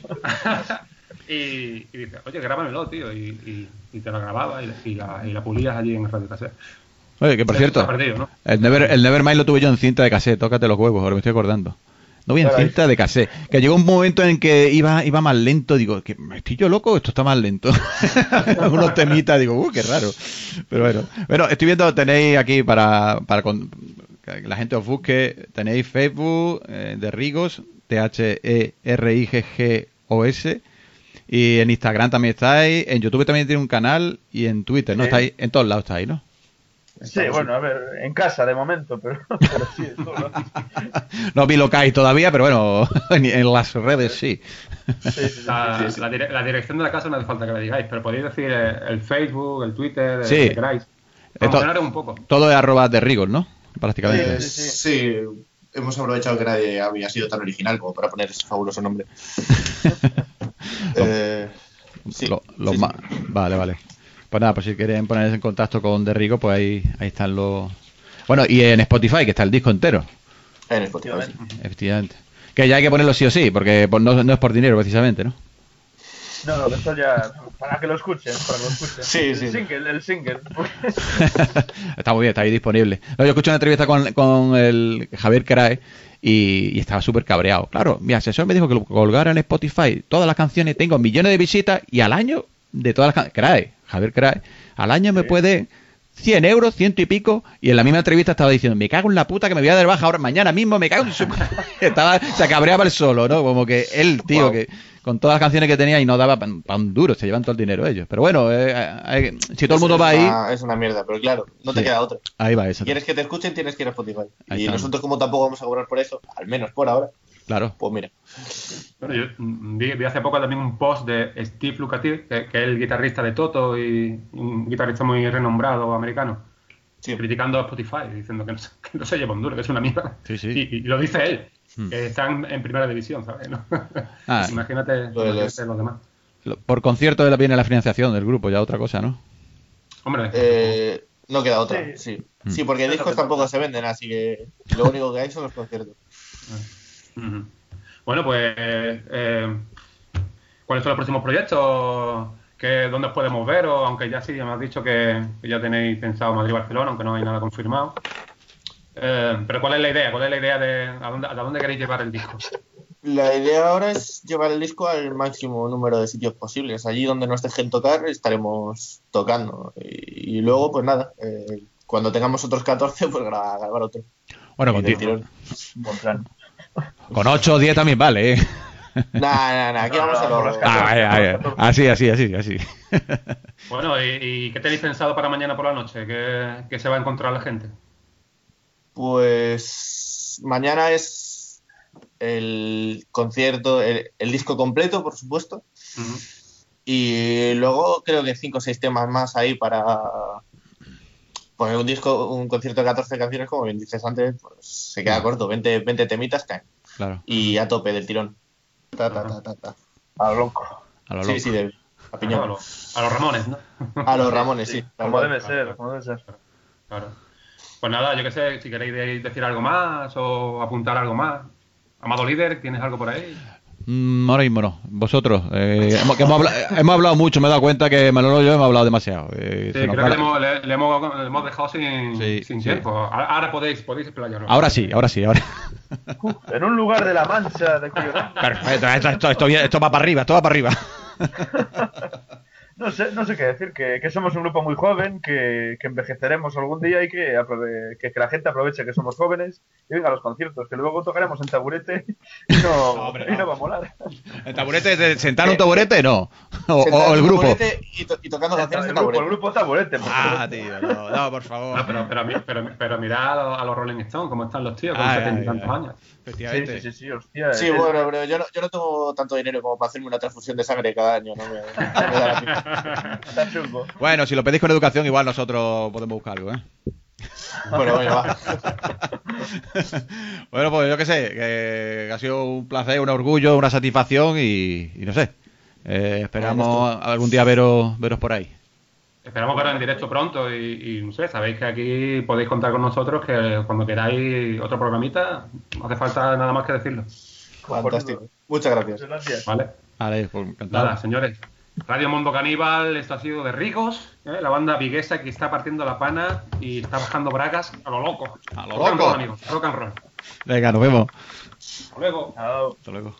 Y, y dices, oye, grábamelo, tío, y, y, y te la grababa y, y, la, y la pulías allí en el radio cassette. Oye, que por Eso cierto, se ha perdido, ¿no? el, Never, el Nevermind lo tuve yo en cinta de cassette, tócate los huevos, ahora me estoy acordando. No voy en Caray. cinta de cassette. Que llegó un momento en que iba, iba más lento, digo, que ¿estoy yo loco? Esto está más lento. Unos temitas, digo, uh, qué raro. Pero bueno, bueno, estoy viendo, tenéis aquí para, para con- que la gente os busque, tenéis Facebook eh, de Rigos, T H E R I G G O S, y en Instagram también estáis, en YouTube también tiene un canal, y en Twitter, ¿no? Sí. Estáis, en todos lados estáis, ¿no? Sí, bueno, a ver, en casa de momento, pero, pero sí, es todo. No vi locais todavía, pero bueno, en, en las redes sí. Sí, sí, sí. La, sí, sí. la dire- la dirección de la casa no hace falta que la digáis, pero podéis decir eh, el Facebook, el Twitter, el Sí. que queráis. Esto- Promocionar un poco. Todo es arroba de Rigos, ¿no? Prácticamente. Eh, sí, hemos aprovechado que nadie había sido tan original como para poner ese fabuloso nombre. eh, sí, Lo- los sí, ma- Vale, vale. Pues nada, pues si quieren ponerse en contacto con De Rigo, pues ahí, ahí están los... Bueno, y en Spotify, que está el disco entero, sí. En Spotify, sí. efectivamente. Que ya hay que ponerlo sí o sí, porque pues, no, no es por dinero precisamente, ¿no? No, no, esto ya, para que lo escuchen, para que lo escuchen. Sí, el sí. single, el single. Está muy bien, está ahí disponible. No, yo escuché una entrevista con, con el Javier Crae y, y estaba súper cabreado. Claro, mi asesor me dijo que lo colgara en Spotify. Todas las canciones, tengo millones de visitas y al año, de todas las canciones, Crae, Javier Crae, al año me puede cien euros, ciento y pico, y en la misma entrevista estaba diciendo, me cago en la puta que me voy a dar de baja ahora, mañana mismo, me cago en su... estaba, se cabreaba el solo, ¿no? Como que él, tío, Wow. que con todas las canciones que tenía y no daba pan, pan duro, se llevan todo el dinero ellos. Pero bueno, eh, eh, si todo el mundo Es va ahí, una- Es una mierda, pero claro, no te Sí. queda otra. ahí va eso. Si quieres que te escuchen, tienes que ir a Spotify. Ahí Y está. nosotros, como tampoco vamos a cobrar por eso, al menos por ahora, Claro. pues mira. Bueno, yo mm, vi, vi hace poco también un post de Steve Lukather, que, que es el guitarrista de Toto y un guitarrista muy renombrado americano, Sí. criticando a Spotify, diciendo que no, se- que no se lleva un duro, que es una mierda. Sí, sí. Y, y lo dice él, Hmm. que están en primera división, ¿sabes? ¿No? Ah. imagínate, Lo de los- imagínate los demás. Lo- Por concierto de- viene la financiación del grupo, ya otra cosa, ¿no? Hombre, Eh, no queda otra, Sí. sí. Mm. Sí, porque discos tampoco se venden, así que lo único que hay son los conciertos. Ujú. Bueno, pues, eh, ¿cuáles son los próximos proyectos? ¿Qué, ¿Dónde os podemos ver? O, aunque ya sí, ya me has dicho que, que ya tenéis pensado Madrid-Barcelona, aunque no hay nada confirmado. Eh, pero ¿cuál es la idea? ¿Cuál es la idea de a dónde, a dónde queréis llevar el disco? La idea ahora es llevar el disco al máximo número de sitios posibles. Allí donde nos dejen tocar estaremos tocando. Y, y luego, pues nada, eh, cuando tengamos otros catorce, pues gra- grabar otro. Bueno, Y con, del ti- tirón. Buen plan. con ocho o diez también vale, ¿eh? Nah, nah, nah, aquí vamos a lo... Ah, vaya, vaya. Así, así, así, así. Bueno, ¿y, y qué tenéis pensado para mañana por la noche? ¿Qué, qué se va a encontrar la gente? Pues mañana es el concierto, el, el disco completo, por supuesto. Ujú. Y luego creo que cinco o seis temas más ahí para poner un disco, un concierto de catorce canciones, como bien dices antes, pues se queda corto, veinte, veinte temitas caen. Claro. Y a tope del tirón. Ta, ta, ta, ta, ta. A lo loco. A lo Sí, loco. sí, de, a A, piñón. los, a los Ramones, ¿no? A los Ramones, sí. Como debe ser, como debe ser. Claro. Pues nada, yo qué sé, si queréis de- decir algo más o apuntar algo más. Amado líder, ¿tienes algo por ahí? Mm, ahora mismo no. Vosotros. Eh, hemos, que hemos, habla- hemos hablado mucho, me he dado cuenta que Manolo y yo hemos hablado demasiado. Eh, Sí, se nos creo va que le la- hemos, le, le hemos, le hemos dejado sin, Sí, sin sí. tiempo. Ahora ahora podéis, podéis explayaros. Ahora sí, ahora sí, ahora. En un lugar de la Mancha, de cuyo nombre- Perfecto, esto, esto, esto, viene- esto va para arriba, esto va para arriba. No sé, no sé qué decir, que, que somos un grupo muy joven, que, que envejeceremos algún día y que, aprove- que, que la gente aproveche que somos jóvenes y venga a los conciertos, que luego tocaremos en taburete y no, hombre, y no no. va a molar. ¿El taburete, de sentar un taburete? No. O, Sentado o el en un grupo. taburete Y, to- y tocando El, canciones de grupo, el taburete. grupo taburete. por Ah, supuesto. tío, no, no, por favor. No, pero, pero, mi- pero, pero mirad a los, a los Rolling Stones, cómo están los tíos con Ay, setenta y ay, tantos ay. años. Sí, Efectivamente. sí, sí, sí, hostia. Sí, el- bueno, pero yo no, yo no tengo tanto dinero como para hacerme una transfusión de sangre cada año. No me, no me da la pinta. Está chungo. Bueno, si lo pedís con educación, igual nosotros podemos buscar algo, ¿eh? Bueno, bueno, va. Bueno, pues yo qué sé, que ha sido un placer, un orgullo, una satisfacción y, y no sé. Eh, esperamos algún día veros, veros por ahí. Esperamos veros en directo pronto y, y no sé, sabéis que aquí podéis contar con nosotros, que cuando queráis otro programita, no hace falta nada más que decirlo. Fantástico. Muchas gracias. Muchas gracias. ¿Vale? Vale, pues encantado. Nada, señores. Radio Mundo Caníbal, esto ha sido de Rigos, ¿eh? La banda viguesa que está partiendo la pana y está bajando bragas a lo loco. A lo Rock and loco. roll, amigos, rock and roll. Venga, nos vemos. Hasta luego. Chao. Hasta luego.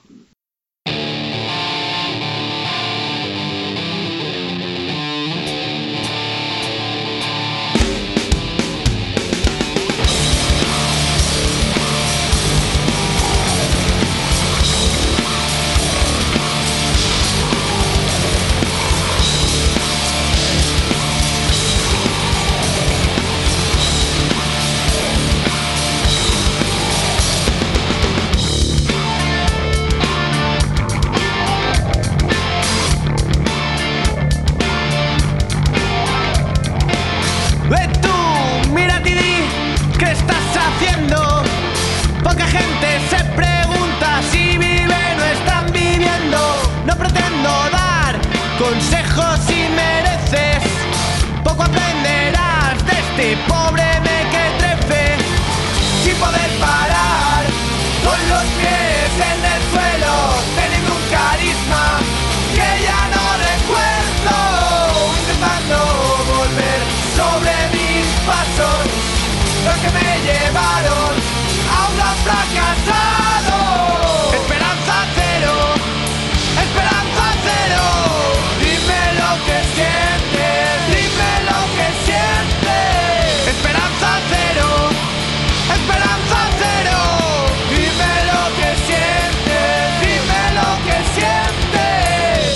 ¡Eh tú! ¡Mírate y di! ¿Qué estás haciendo? Poca gente se pregunta si viven o están viviendo. No pretendo dar consejos si mereces. Poco aprenderás de este pobre mequetrefe. Sin poder parar, con los pies en el suelo, teniendo un carisma que ya no recuerdo. Intentando volver sobre mis pasos, los que me llevaron a un gran fracasado. Esperanza cero, esperanza cero. Dime lo que sientes, dime lo que sientes. Esperanza cero, esperanza cero. Dime lo que sientes, dime lo que sientes.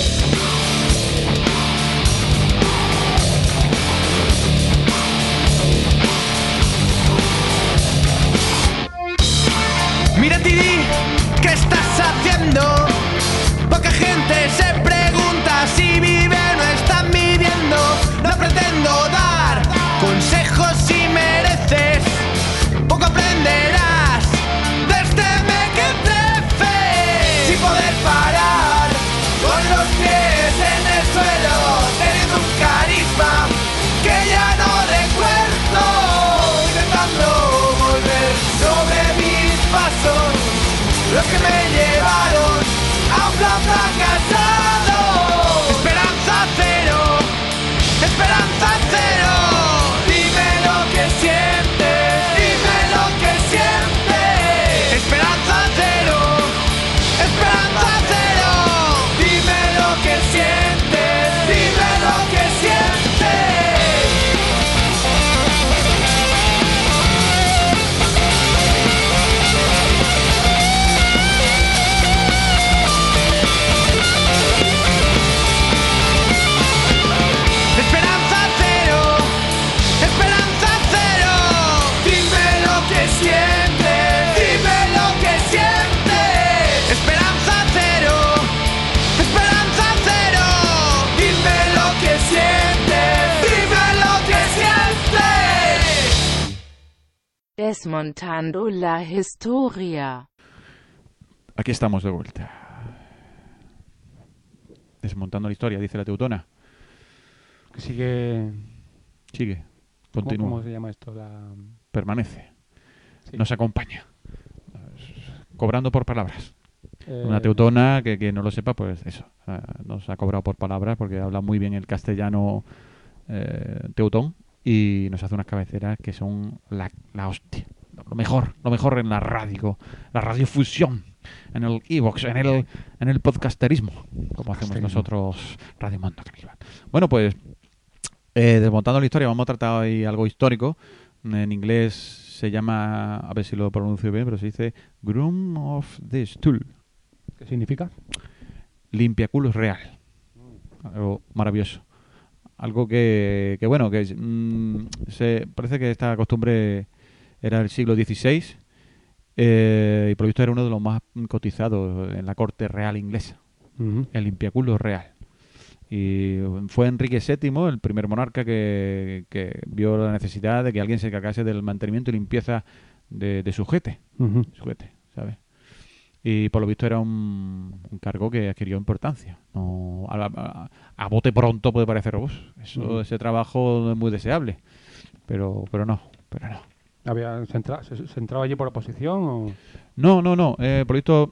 Mírate y di, ¿qué estás haciendo? Poca gente se pregunta si viven o están viviendo. No pretendo dar consejos si mereces. Poco aprenderás de este mequetrefe. Sin poder parar, con los pies en el suelo, teniendo un carisma que ya no recuerdo. Intentando volver sobre mis pasos, los que me llevaron a un plan fracasado. Esperanza cero, esperanza cero. Dime lo que sientes, dime lo que sientes. Esperanza cero, Desmontando la historia. Aquí estamos de vuelta. Desmontando la historia, dice la teutona. Que sigue... Sigue. ¿Cómo, Continúa. ¿Cómo se llama esto? La... Permanece. Sí. Nos acompaña. Cobrando por palabras. Eh, Una teutona que, que no lo sepa, pues eso. eh, Nos ha cobrado por palabras porque habla muy bien el castellano eh, teutón y nos hace unas cabeceras que son la, la hostia. Lo mejor, lo mejor en la radio, la radiofusión, en el iVox, en el, en el podcasterismo, como hacemos nosotros, Radio Mundo Caníbal. Bueno, pues, eh, desmontando la historia, vamos a tratar hoy algo histórico. En inglés se llama, a ver si lo pronuncio bien, pero se dice Groom of the Stool. ¿Qué significa? Limpiaculos real. Algo maravilloso. Algo que, que bueno, que mmm, se parece que esta costumbre era del siglo dieciséis eh, y por lo visto era uno de los más cotizados en la corte real inglesa. Uh-huh. El limpiaculo real. Y fue Enrique séptimo, el primer monarca que, que vio la necesidad de que alguien se encargase del mantenimiento y limpieza de, de su jete. Uh-huh. Su jete, ¿sabes? Y por lo visto era un, un cargo que adquirió importancia. No, a, a, a bote pronto puede parecer, oh, eso, uh-huh. ese trabajo no es muy deseable. Pero, pero no, pero no. ¿Había, se, entra, se, ¿Se entraba allí por oposición o...? No, no, no. Eh, por lo visto,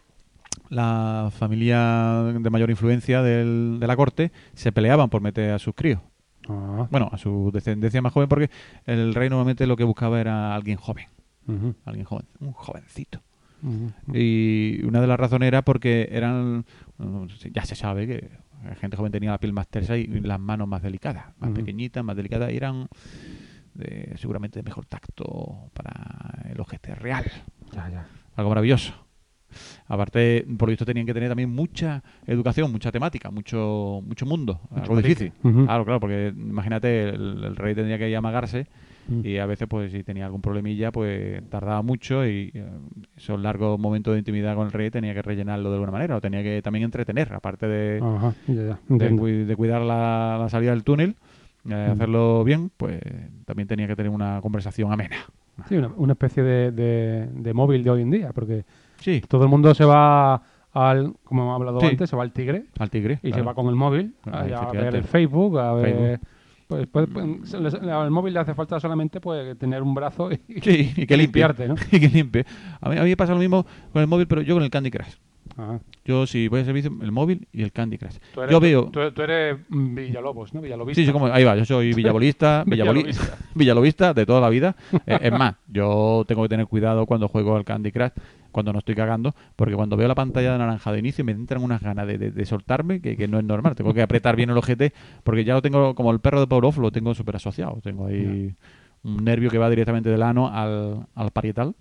la familia de mayor influencia del, de la corte se peleaban por meter a sus críos. Ah. Bueno, a su descendencia más joven, porque el rey normalmente lo que buscaba era alguien joven. Uh-huh. Alguien joven, un jovencito. Uh-huh. Y una de las razones era porque eran, ya se sabe que la gente joven tenía la piel más tersa y las manos más delicadas, más uh-huh. pequeñitas, más delicadas, y eran de, seguramente de mejor tacto para el ojete real. Ya, ya. Algo maravilloso. Aparte, por lo visto tenían que tener también mucha educación, mucha temática, mucho mucho mundo, mucho algo difícil. Uh-huh. Claro, claro, porque imagínate, el, el rey tendría que ir a amagarse uh-huh. y a veces, pues si tenía algún problemilla, pues tardaba mucho y eh, esos largos momentos de intimidad con el rey tenía que rellenarlo de alguna manera, o tenía que también entretener, aparte de, uh-huh. ya, ya. de, cu- de cuidar la, la salida del túnel, eh, uh-huh. hacerlo bien, pues también tenía que tener una conversación amena. Sí, una, una especie de, de, de móvil de hoy en día, porque sí. todo el mundo se va al, como hemos hablado sí. antes, se va al tigre. Al tigre, Y claro. se va con el móvil a, a ver el Facebook, a ver... Facebook. Pues, pues, pues al móvil le hace falta solamente pues tener un brazo y, sí, y que limpiarte, ¿no? Y que limpie. A mí, a mí me pasa lo mismo con el móvil, pero yo con el Candy Crush. Ajá. Yo si voy a servicio, el móvil y el Candy Crush. Tú eres, yo veo... Tú, tú eres Villalobos, ¿no? Villalobista. Sí, sí, como, ahí va. Yo soy villabolista, villalobista, villalobista de toda la vida. Eh, es más, yo tengo que tener cuidado cuando juego al Candy Crush, cuando no estoy cagando, porque cuando veo la pantalla de naranja de inicio me entran unas ganas de, de, de soltarme que, que no es normal. Tengo que apretar bien el ojete porque ya lo tengo, como el perro de Pavlov, lo tengo súper asociado. Tengo ahí yeah. un nervio que va directamente del ano al, al parietal.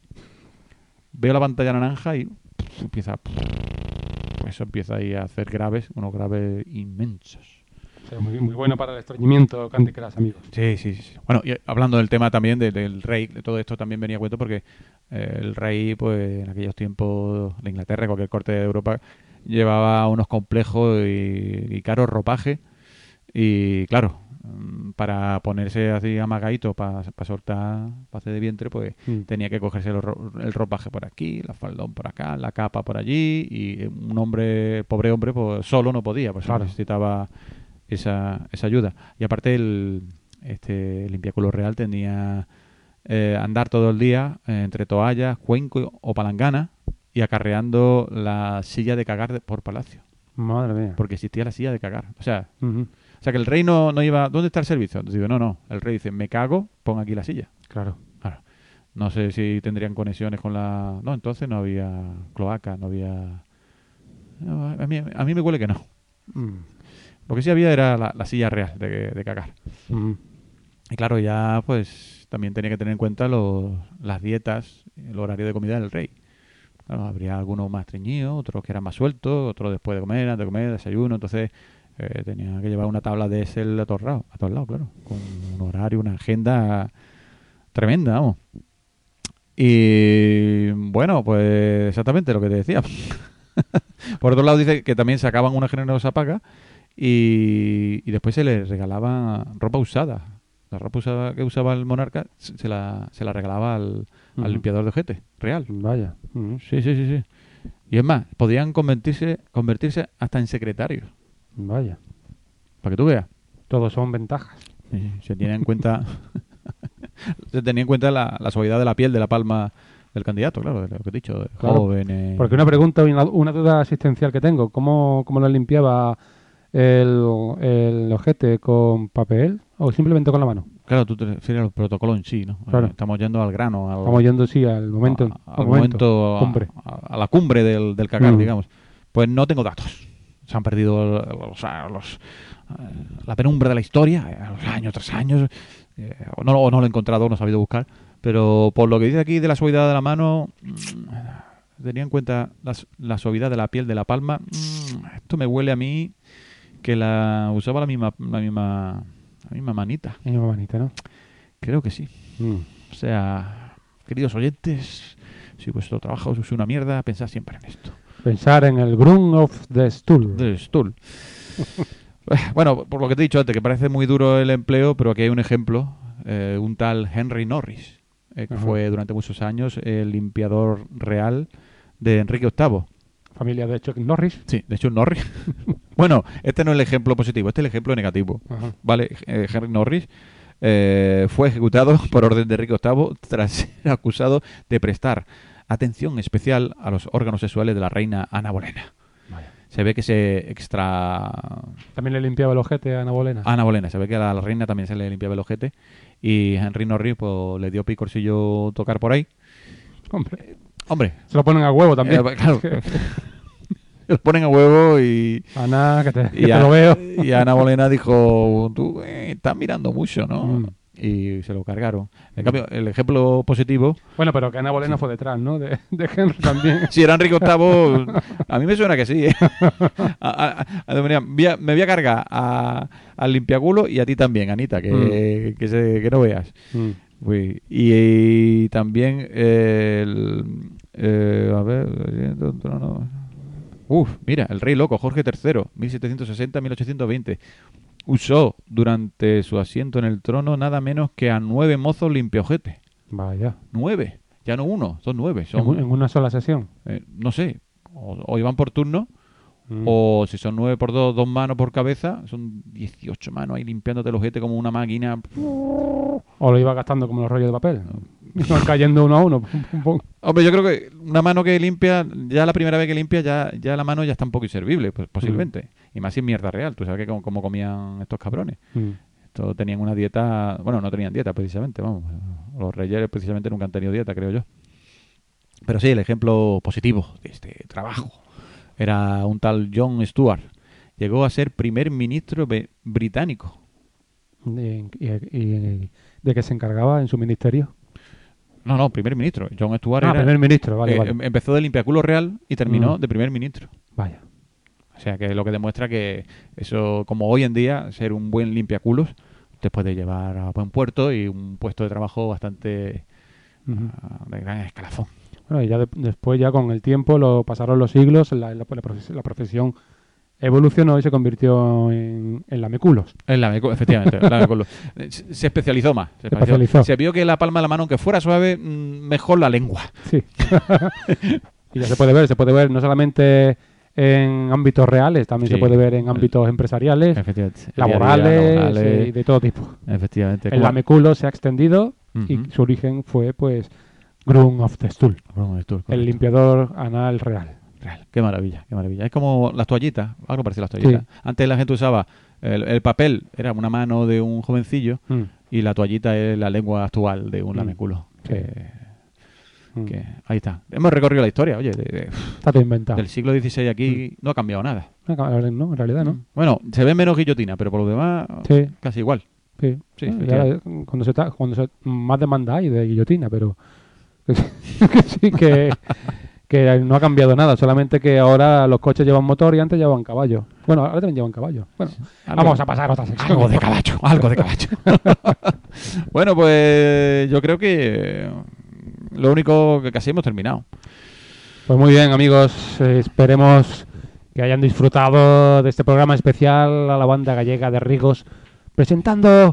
Veo la pantalla naranja y pff, empieza... Pues eso empieza ahí a hacer graves, unos graves inmensos. O sea, muy, muy bueno para el estreñimiento Candy Crush, amigos. Sí, sí, sí. Bueno, y hablando del tema también de, del rey, de todo esto también venía a cuento porque eh, el rey, pues en aquellos tiempos de Inglaterra, cualquier corte de Europa, llevaba unos complejos y, y caros ropajes y claro, para ponerse así amagadito, para pa soltar, para hacer de vientre, pues mm. tenía que cogerse el, ro el ropaje por aquí, la faldón por acá, la capa por allí, y un hombre, pobre hombre, pues solo no podía, pues claro. necesitaba esa, esa ayuda. Y aparte el este el limpiáculo real tenía eh, andar todo el día eh, entre toallas, cuenco o palangana y acarreando la silla de cagar de, por palacio. Madre mía. Porque existía la silla de cagar. O sea, uh-huh. o sea que el rey no, no iba... ¿Dónde está el servicio? Entonces digo, no, no. El rey dice, me cago, pon aquí la silla. Claro. Claro. No sé si tendrían conexiones con la... No, entonces no había cloaca, no había... No, a, mí, a mí me huele que no. Mm. Lo que sí había era la, la silla real de, de cagar. Uh-huh. Y claro, ya pues también tenía que tener en cuenta los, las dietas, el horario de comida del rey. Claro, habría algunos más estreñidos, otros que eran más sueltos, otros después de comer, antes de comer, desayuno. Entonces eh, tenía que llevar una tabla de Excel a todos lados, a todos lados, claro. Con un horario, una agenda tremenda, vamos. Y bueno, pues exactamente lo que te decía. Por otro lado dice que también sacaban una generosa paga y, y después se les regalaba ropa usada La ropa usada, que usaba el monarca se la, se la regalaba al, al Ujú. limpiador de ojete, real. Vaya. Ujú. Sí, sí, sí, sí. Y es más, podían convertirse, convertirse hasta en secretarios, Vaya. para que tú veas. Todos son ventajas. Sí, se tiene en cuenta se tenía en cuenta la, la suavidad de la piel de la palma del candidato, claro, de lo que he dicho, de Claro, joven. eh. Porque una pregunta, una, una duda existencial que tengo. ¿Cómo, cómo lo limpiaba el, el ojete? ¿Con papel o simplemente con la mano? Claro, tú te refieres al protocolo en sí, ¿no? Claro. Eh, estamos yendo al grano, al, Estamos yendo, sí, al momento. a- al al momento, a- cumbre. A, a la cumbre del, del cagar, Mm. digamos. Pues no tengo datos. Se han perdido los, los- los- eh, la penumbra de la historia, eh, los años tras años. eh, o no, o no lo he encontrado, no he sabido buscar. Pero por lo que dice aquí de la suavidad de la mano, mm, tenía en cuenta la, s- la suavidad de la piel de la palma. mm, esto me huele a mí que la usaba la misma, la misma, la misma manita. Y una manita, ¿no? Creo que sí. Mm. O sea, queridos oyentes, si vuestro trabajo es una mierda, pensad siempre en esto. Pensar en el Grun of the Stool. De Stool. Bueno, por lo que te he dicho antes, que parece muy duro el empleo, pero aquí hay un ejemplo. eh, un tal Henry Norris, eh, que Ajá. fue durante muchos años el limpiador real de Enrique octavo. Familia de Chuck Norris. Sí, de hecho Norris. Bueno, este no es el ejemplo positivo, este es el ejemplo negativo. Ajá. Vale, eh, Henry Norris eh, fue ejecutado por orden de Enrique octavo tras ser acusado de prestar atención especial a los órganos sexuales de la reina Ana Bolena. Vaya. Se ve que se extra... También le limpiaba el ojete a Ana Bolena. Ana Bolena, se ve que a la reina también se le limpiaba el ojete y Henry Norris pues, le dio picorcillo tocar por ahí. Hombre, Hombre, se lo ponen a huevo también. eh, claro, lo ponen a huevo y... Ana, que te, que Y, te a- lo veo. y Ana Bolena dijo, tú eh, estás mirando mucho, ¿no? Mm. Y se lo cargaron. En cambio, el ejemplo positivo, Bueno, pero que Ana Bolena fue detrás, ¿no? De, de Henry también. si era Enrique octavo, a mí me suena que sí. ¿eh? A- a- a- mira, voy a- me voy a cargar a- al limpiaculo y a ti también, Anita, que, que, se- que no veas. Mm. Uy, y, y también el... eh, a ver... Uf, mira, el rey loco, Jorge tercero, mil setecientos sesenta a mil ochocientos veinte. Usó durante su asiento en el trono nada menos que a nueve mozos limpiaojete. Vaya. Nueve, ya no uno, son nueve. En, Son, un- en una sola sesión. eh, no sé, o, o iban por turno, Mm. o si son nueve por dos, dos manos por cabeza, son dieciocho manos ahí limpiándote el ojete como una máquina. O lo iba gastando como los rollos de papel. Iban cayendo uno a uno. Pum, pum, pum. Hombre, yo creo que una mano que limpia, ya la primera vez que limpia, ya, ya la mano ya está un poco inservible, pues, posiblemente. Y más si es mierda real, tú sabes que cómo, cómo comían estos cabrones. Mm. Estos tenían una dieta, bueno, no tenían dieta precisamente, vamos. Los reyes precisamente nunca han tenido dieta, creo yo. Pero sí, el ejemplo positivo de este trabajo era un tal John Stuart. Llegó a ser primer ministro be- británico. ¿Y, y- y de qué se encargaba en su ministerio? No, no, primer ministro. John Stuart Ah, era, primer ministro, vale, eh, vale. em- empezó de limpiaculo real y terminó Mm. de primer ministro. Vaya. O sea, que es lo que demuestra que eso, como hoy en día, ser un buen limpiaculos te puede llevar a buen puerto y un puesto de trabajo bastante Ujú. ah, de gran escalafón. Bueno, y ya de- después, ya con el tiempo, lo pasaron los siglos, la, la, la profes- la profesión evolucionó y se convirtió en, en lameculos. En la mecu- efectivamente, la meculo. Se se especializó más. Se, Se especializó. Se vio que la palma de la mano, aunque fuera suave, mm, mejor la lengua. Sí. Y ya se puede ver, se puede ver no solamente en ámbitos reales, también Sí. se puede ver en ámbitos empresariales, Efectivamente. laborales, Laborales. eh, y de todo tipo. Efectivamente. El Como- lameculo se ha extendido y Ujú. su origen fue, pues, Grun of the Stool, Bueno, esto es el correcto. limpiador anal real. Real. Qué maravilla, qué maravilla. Es como las toallitas, algo parecido a las toallitas. Sí. Antes la gente usaba el, el papel, era una mano de un jovencillo, Mm. y la toallita es la lengua actual de un Mm. lameculo. Sí. Que, Mm. que- ahí está. Hemos recorrido la historia, oye, de- de- Está todo inventado. del siglo dieciséis aquí no ha cambiado nada. No, en realidad no. Bueno, se ve menos guillotina, pero por lo demás, Sí. casi igual. Sí, Sí, Bueno, efectivamente. ya, cuando se está, cuando se, más demanda hay de guillotina, pero que sí que, que no ha cambiado nada, solamente que ahora los coches llevan motor y antes llevaban caballo. Bueno, ahora también llevan caballo. Bueno, Algo- vamos a pasar a otra sección. Algo de caballo, algo de caballo. Bueno, pues yo creo que lo único que casi hemos terminado. Pues muy bien, amigos, eh, esperemos que hayan disfrutado de este programa especial a la banda gallega de Rigos, presentando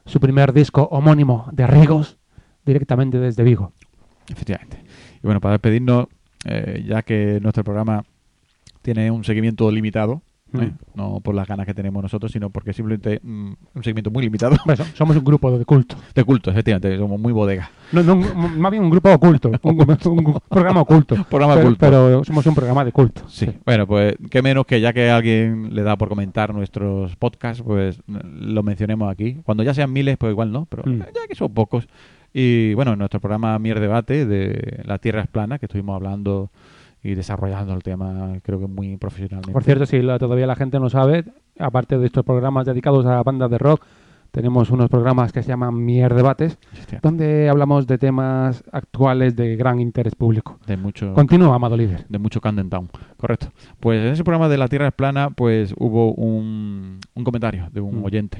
su primer disco homónimo de Rigos, directamente desde Vigo. Efectivamente. Y bueno, para despedirnos, eh, ya que nuestro programa tiene un seguimiento limitado, ¿eh? Mm. No por las ganas que tenemos nosotros, sino porque simplemente mm, un seguimiento muy limitado. Bueno, somos un grupo de culto. De culto, efectivamente, somos muy bodega. No, no, un- más bien un grupo oculto, un, un programa oculto. Programa pero, oculto. pero somos un programa de culto. Sí. Bueno, pues qué menos que ya que alguien le da por comentar nuestros podcasts, pues lo mencionemos aquí. Cuando ya sean miles, pues igual no, pero Mm. ya que son pocos. Y bueno, en nuestro programa Mier Debate de La Tierra es plana, que estuvimos hablando y desarrollando el tema, creo que muy profesionalmente. Por cierto, si la- todavía la gente no sabe, aparte de estos programas dedicados a bandas de rock, tenemos unos programas que se llaman Mier Debates, Hostia, donde hablamos de temas actuales de gran interés público. de mucho Continúa, amado líder. de mucho Camden Town, correcto. Pues en ese programa de La Tierra es plana, pues hubo un, un comentario de un Mm. oyente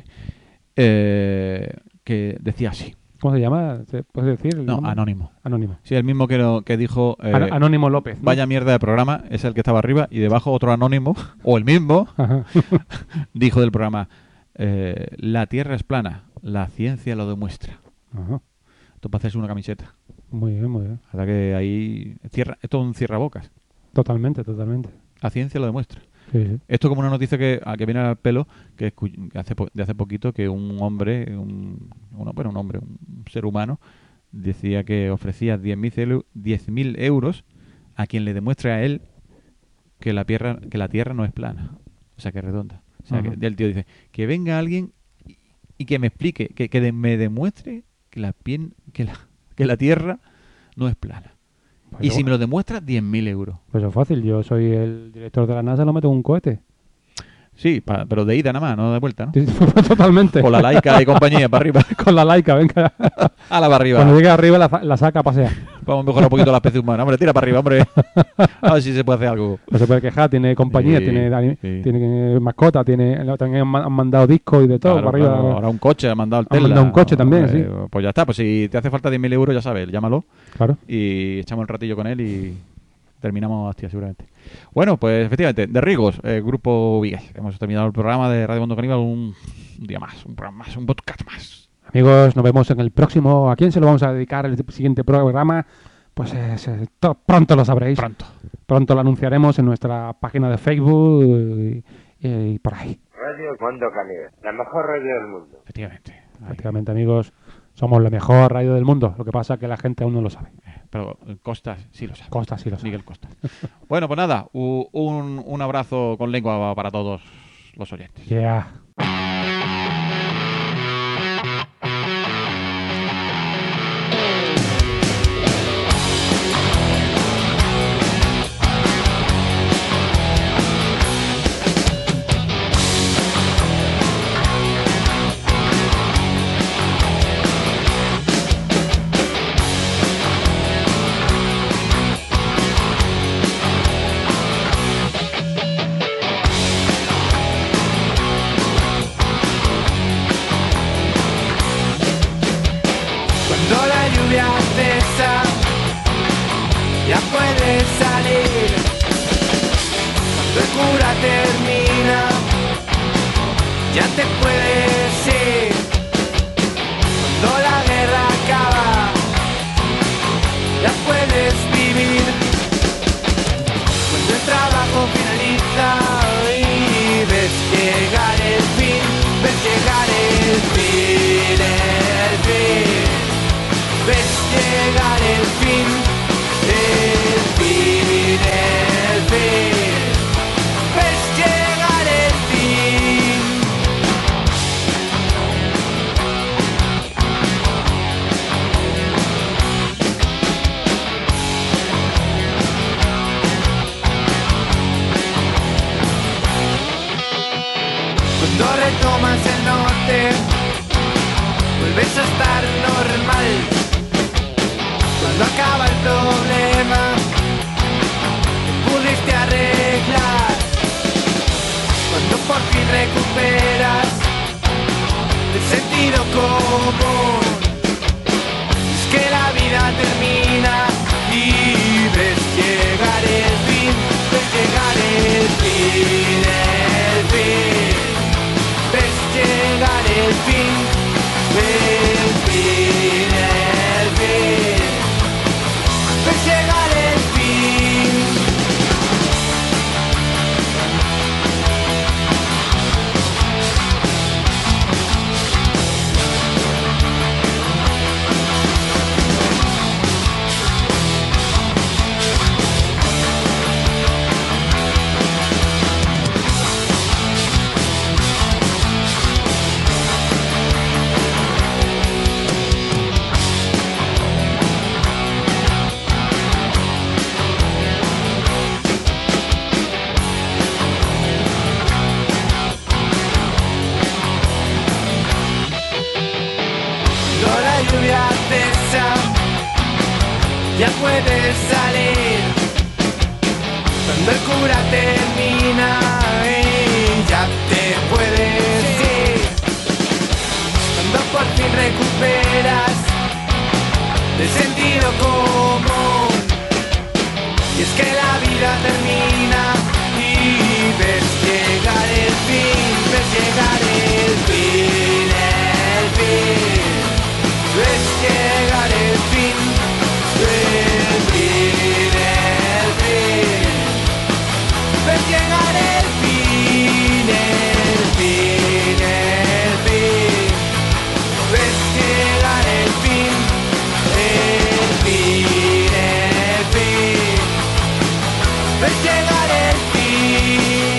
eh, que decía así. ¿Cómo se llama? ¿Se puede decir? el No, nombre? anónimo. Anónimo. Sí, el mismo que, lo, que dijo eh, An- Anónimo López, ¿no? vaya mierda de programa, es el que estaba arriba, y debajo otro anónimo, o el mismo, Ajá. dijo del programa, eh, la Tierra es plana, la ciencia lo demuestra. Ajá. Esto para hacerse una camiseta. Muy bien, muy bien. La verdad que ahí cierra, esto es un cierrabocas. Totalmente, totalmente. La ciencia lo demuestra. Sí, sí. Esto como una noticia que, a que viene al pelo, que, escu- que hace po- de hace poquito que un hombre, un, uno- bueno, un hombre, un ser humano, decía que ofrecía diez mil euros a quien le demuestre a él que la tierra, que la tierra no es plana, o sea, que es redonda. O sea, Ajá. que el tío dice, que venga alguien y, y que me explique, que, que de- me demuestre que la, pien, que, la, que la tierra no es plana. Pues Y yo- si me lo demuestra, diez mil euros. Pues es fácil, yo soy el director de la NASA, lo meto en un cohete. Sí, pa- pero de ida nada más, no de vuelta, ¿no? Sí, Totalmente. Con la Laika y compañía para arriba. Con la laica, venga. A la para arriba. Cuando llegue arriba la, la saca a pasear. Vamos a mejorar un poquito la especie humana. Hombre, tira para arriba, hombre. A ver si se puede hacer algo. No se puede quejar, tiene compañía, Sí, tiene, ani- sí. tiene mascota, tiene, no, también han ma- han mandado discos y de todo Claro, para arriba. claro, ahora un coche, ha mandado el Han Tesla. mandado un coche también, sí. Pues ya está, pues si te hace falta diez mil euros, ya sabes, llámalo Claro. y echamos un ratillo con él y terminamos hostia, seguramente. Bueno, pues efectivamente, de Rigos, eh, Grupo Vigues. Hemos terminado el programa de Radio Mundo Caníbal un, un día más, un programa más, un podcast más. Amigos, nos vemos en el próximo. ¿A quién se lo vamos a dedicar el siguiente programa? Pues eh, se- to- pronto lo sabréis. Pronto. Pronto lo anunciaremos en nuestra página de Facebook y, y- y por ahí. Radio Mundo Caníbal, la mejor radio del mundo. Efectivamente. Ahí. Efectivamente, amigos, somos la mejor radio del mundo. Lo que pasa es que la gente aún no lo sabe. Pero eh, Costas sí lo sabe. Costa sí lo sabe. Miguel Costas. Bueno, pues nada, u- un, un abrazo con lengua para todos los oyentes. Yeah. Cuando la lluvia cesa, ya puedes salir. Cuando el cura termina, ya te puedes ir. Cuando la guerra acaba, ya puedes vivir. Cuando el trabajo finaliza y ves llegar el fin, ves llegar el fin, el fin. Ves llegar el fin, el fin, el fin. Ves llegar el fin. Cuando retomas el norte, vuelves a estar normal. Cuando acaba el problema, pudiste arreglar. Cuando por fin recuperas el sentido común, es que la vida termina y ves llegar el fin, ves llegar el fin, el fin. Ves llegar el fin, lluvia cesa, ya puedes salir. Cuando el cura termina y ya te puedes ir. Cuando por fin recuperas el sentido común. Y es que la vida termina y ves llegar el fin, ves llegar el fin, el fin. Ves llegar el fin, el fin, el fin. Ves llegar el fin, el fin, el fin. Ves llegar el fin, el fin, el fin. Ves llegar el fin.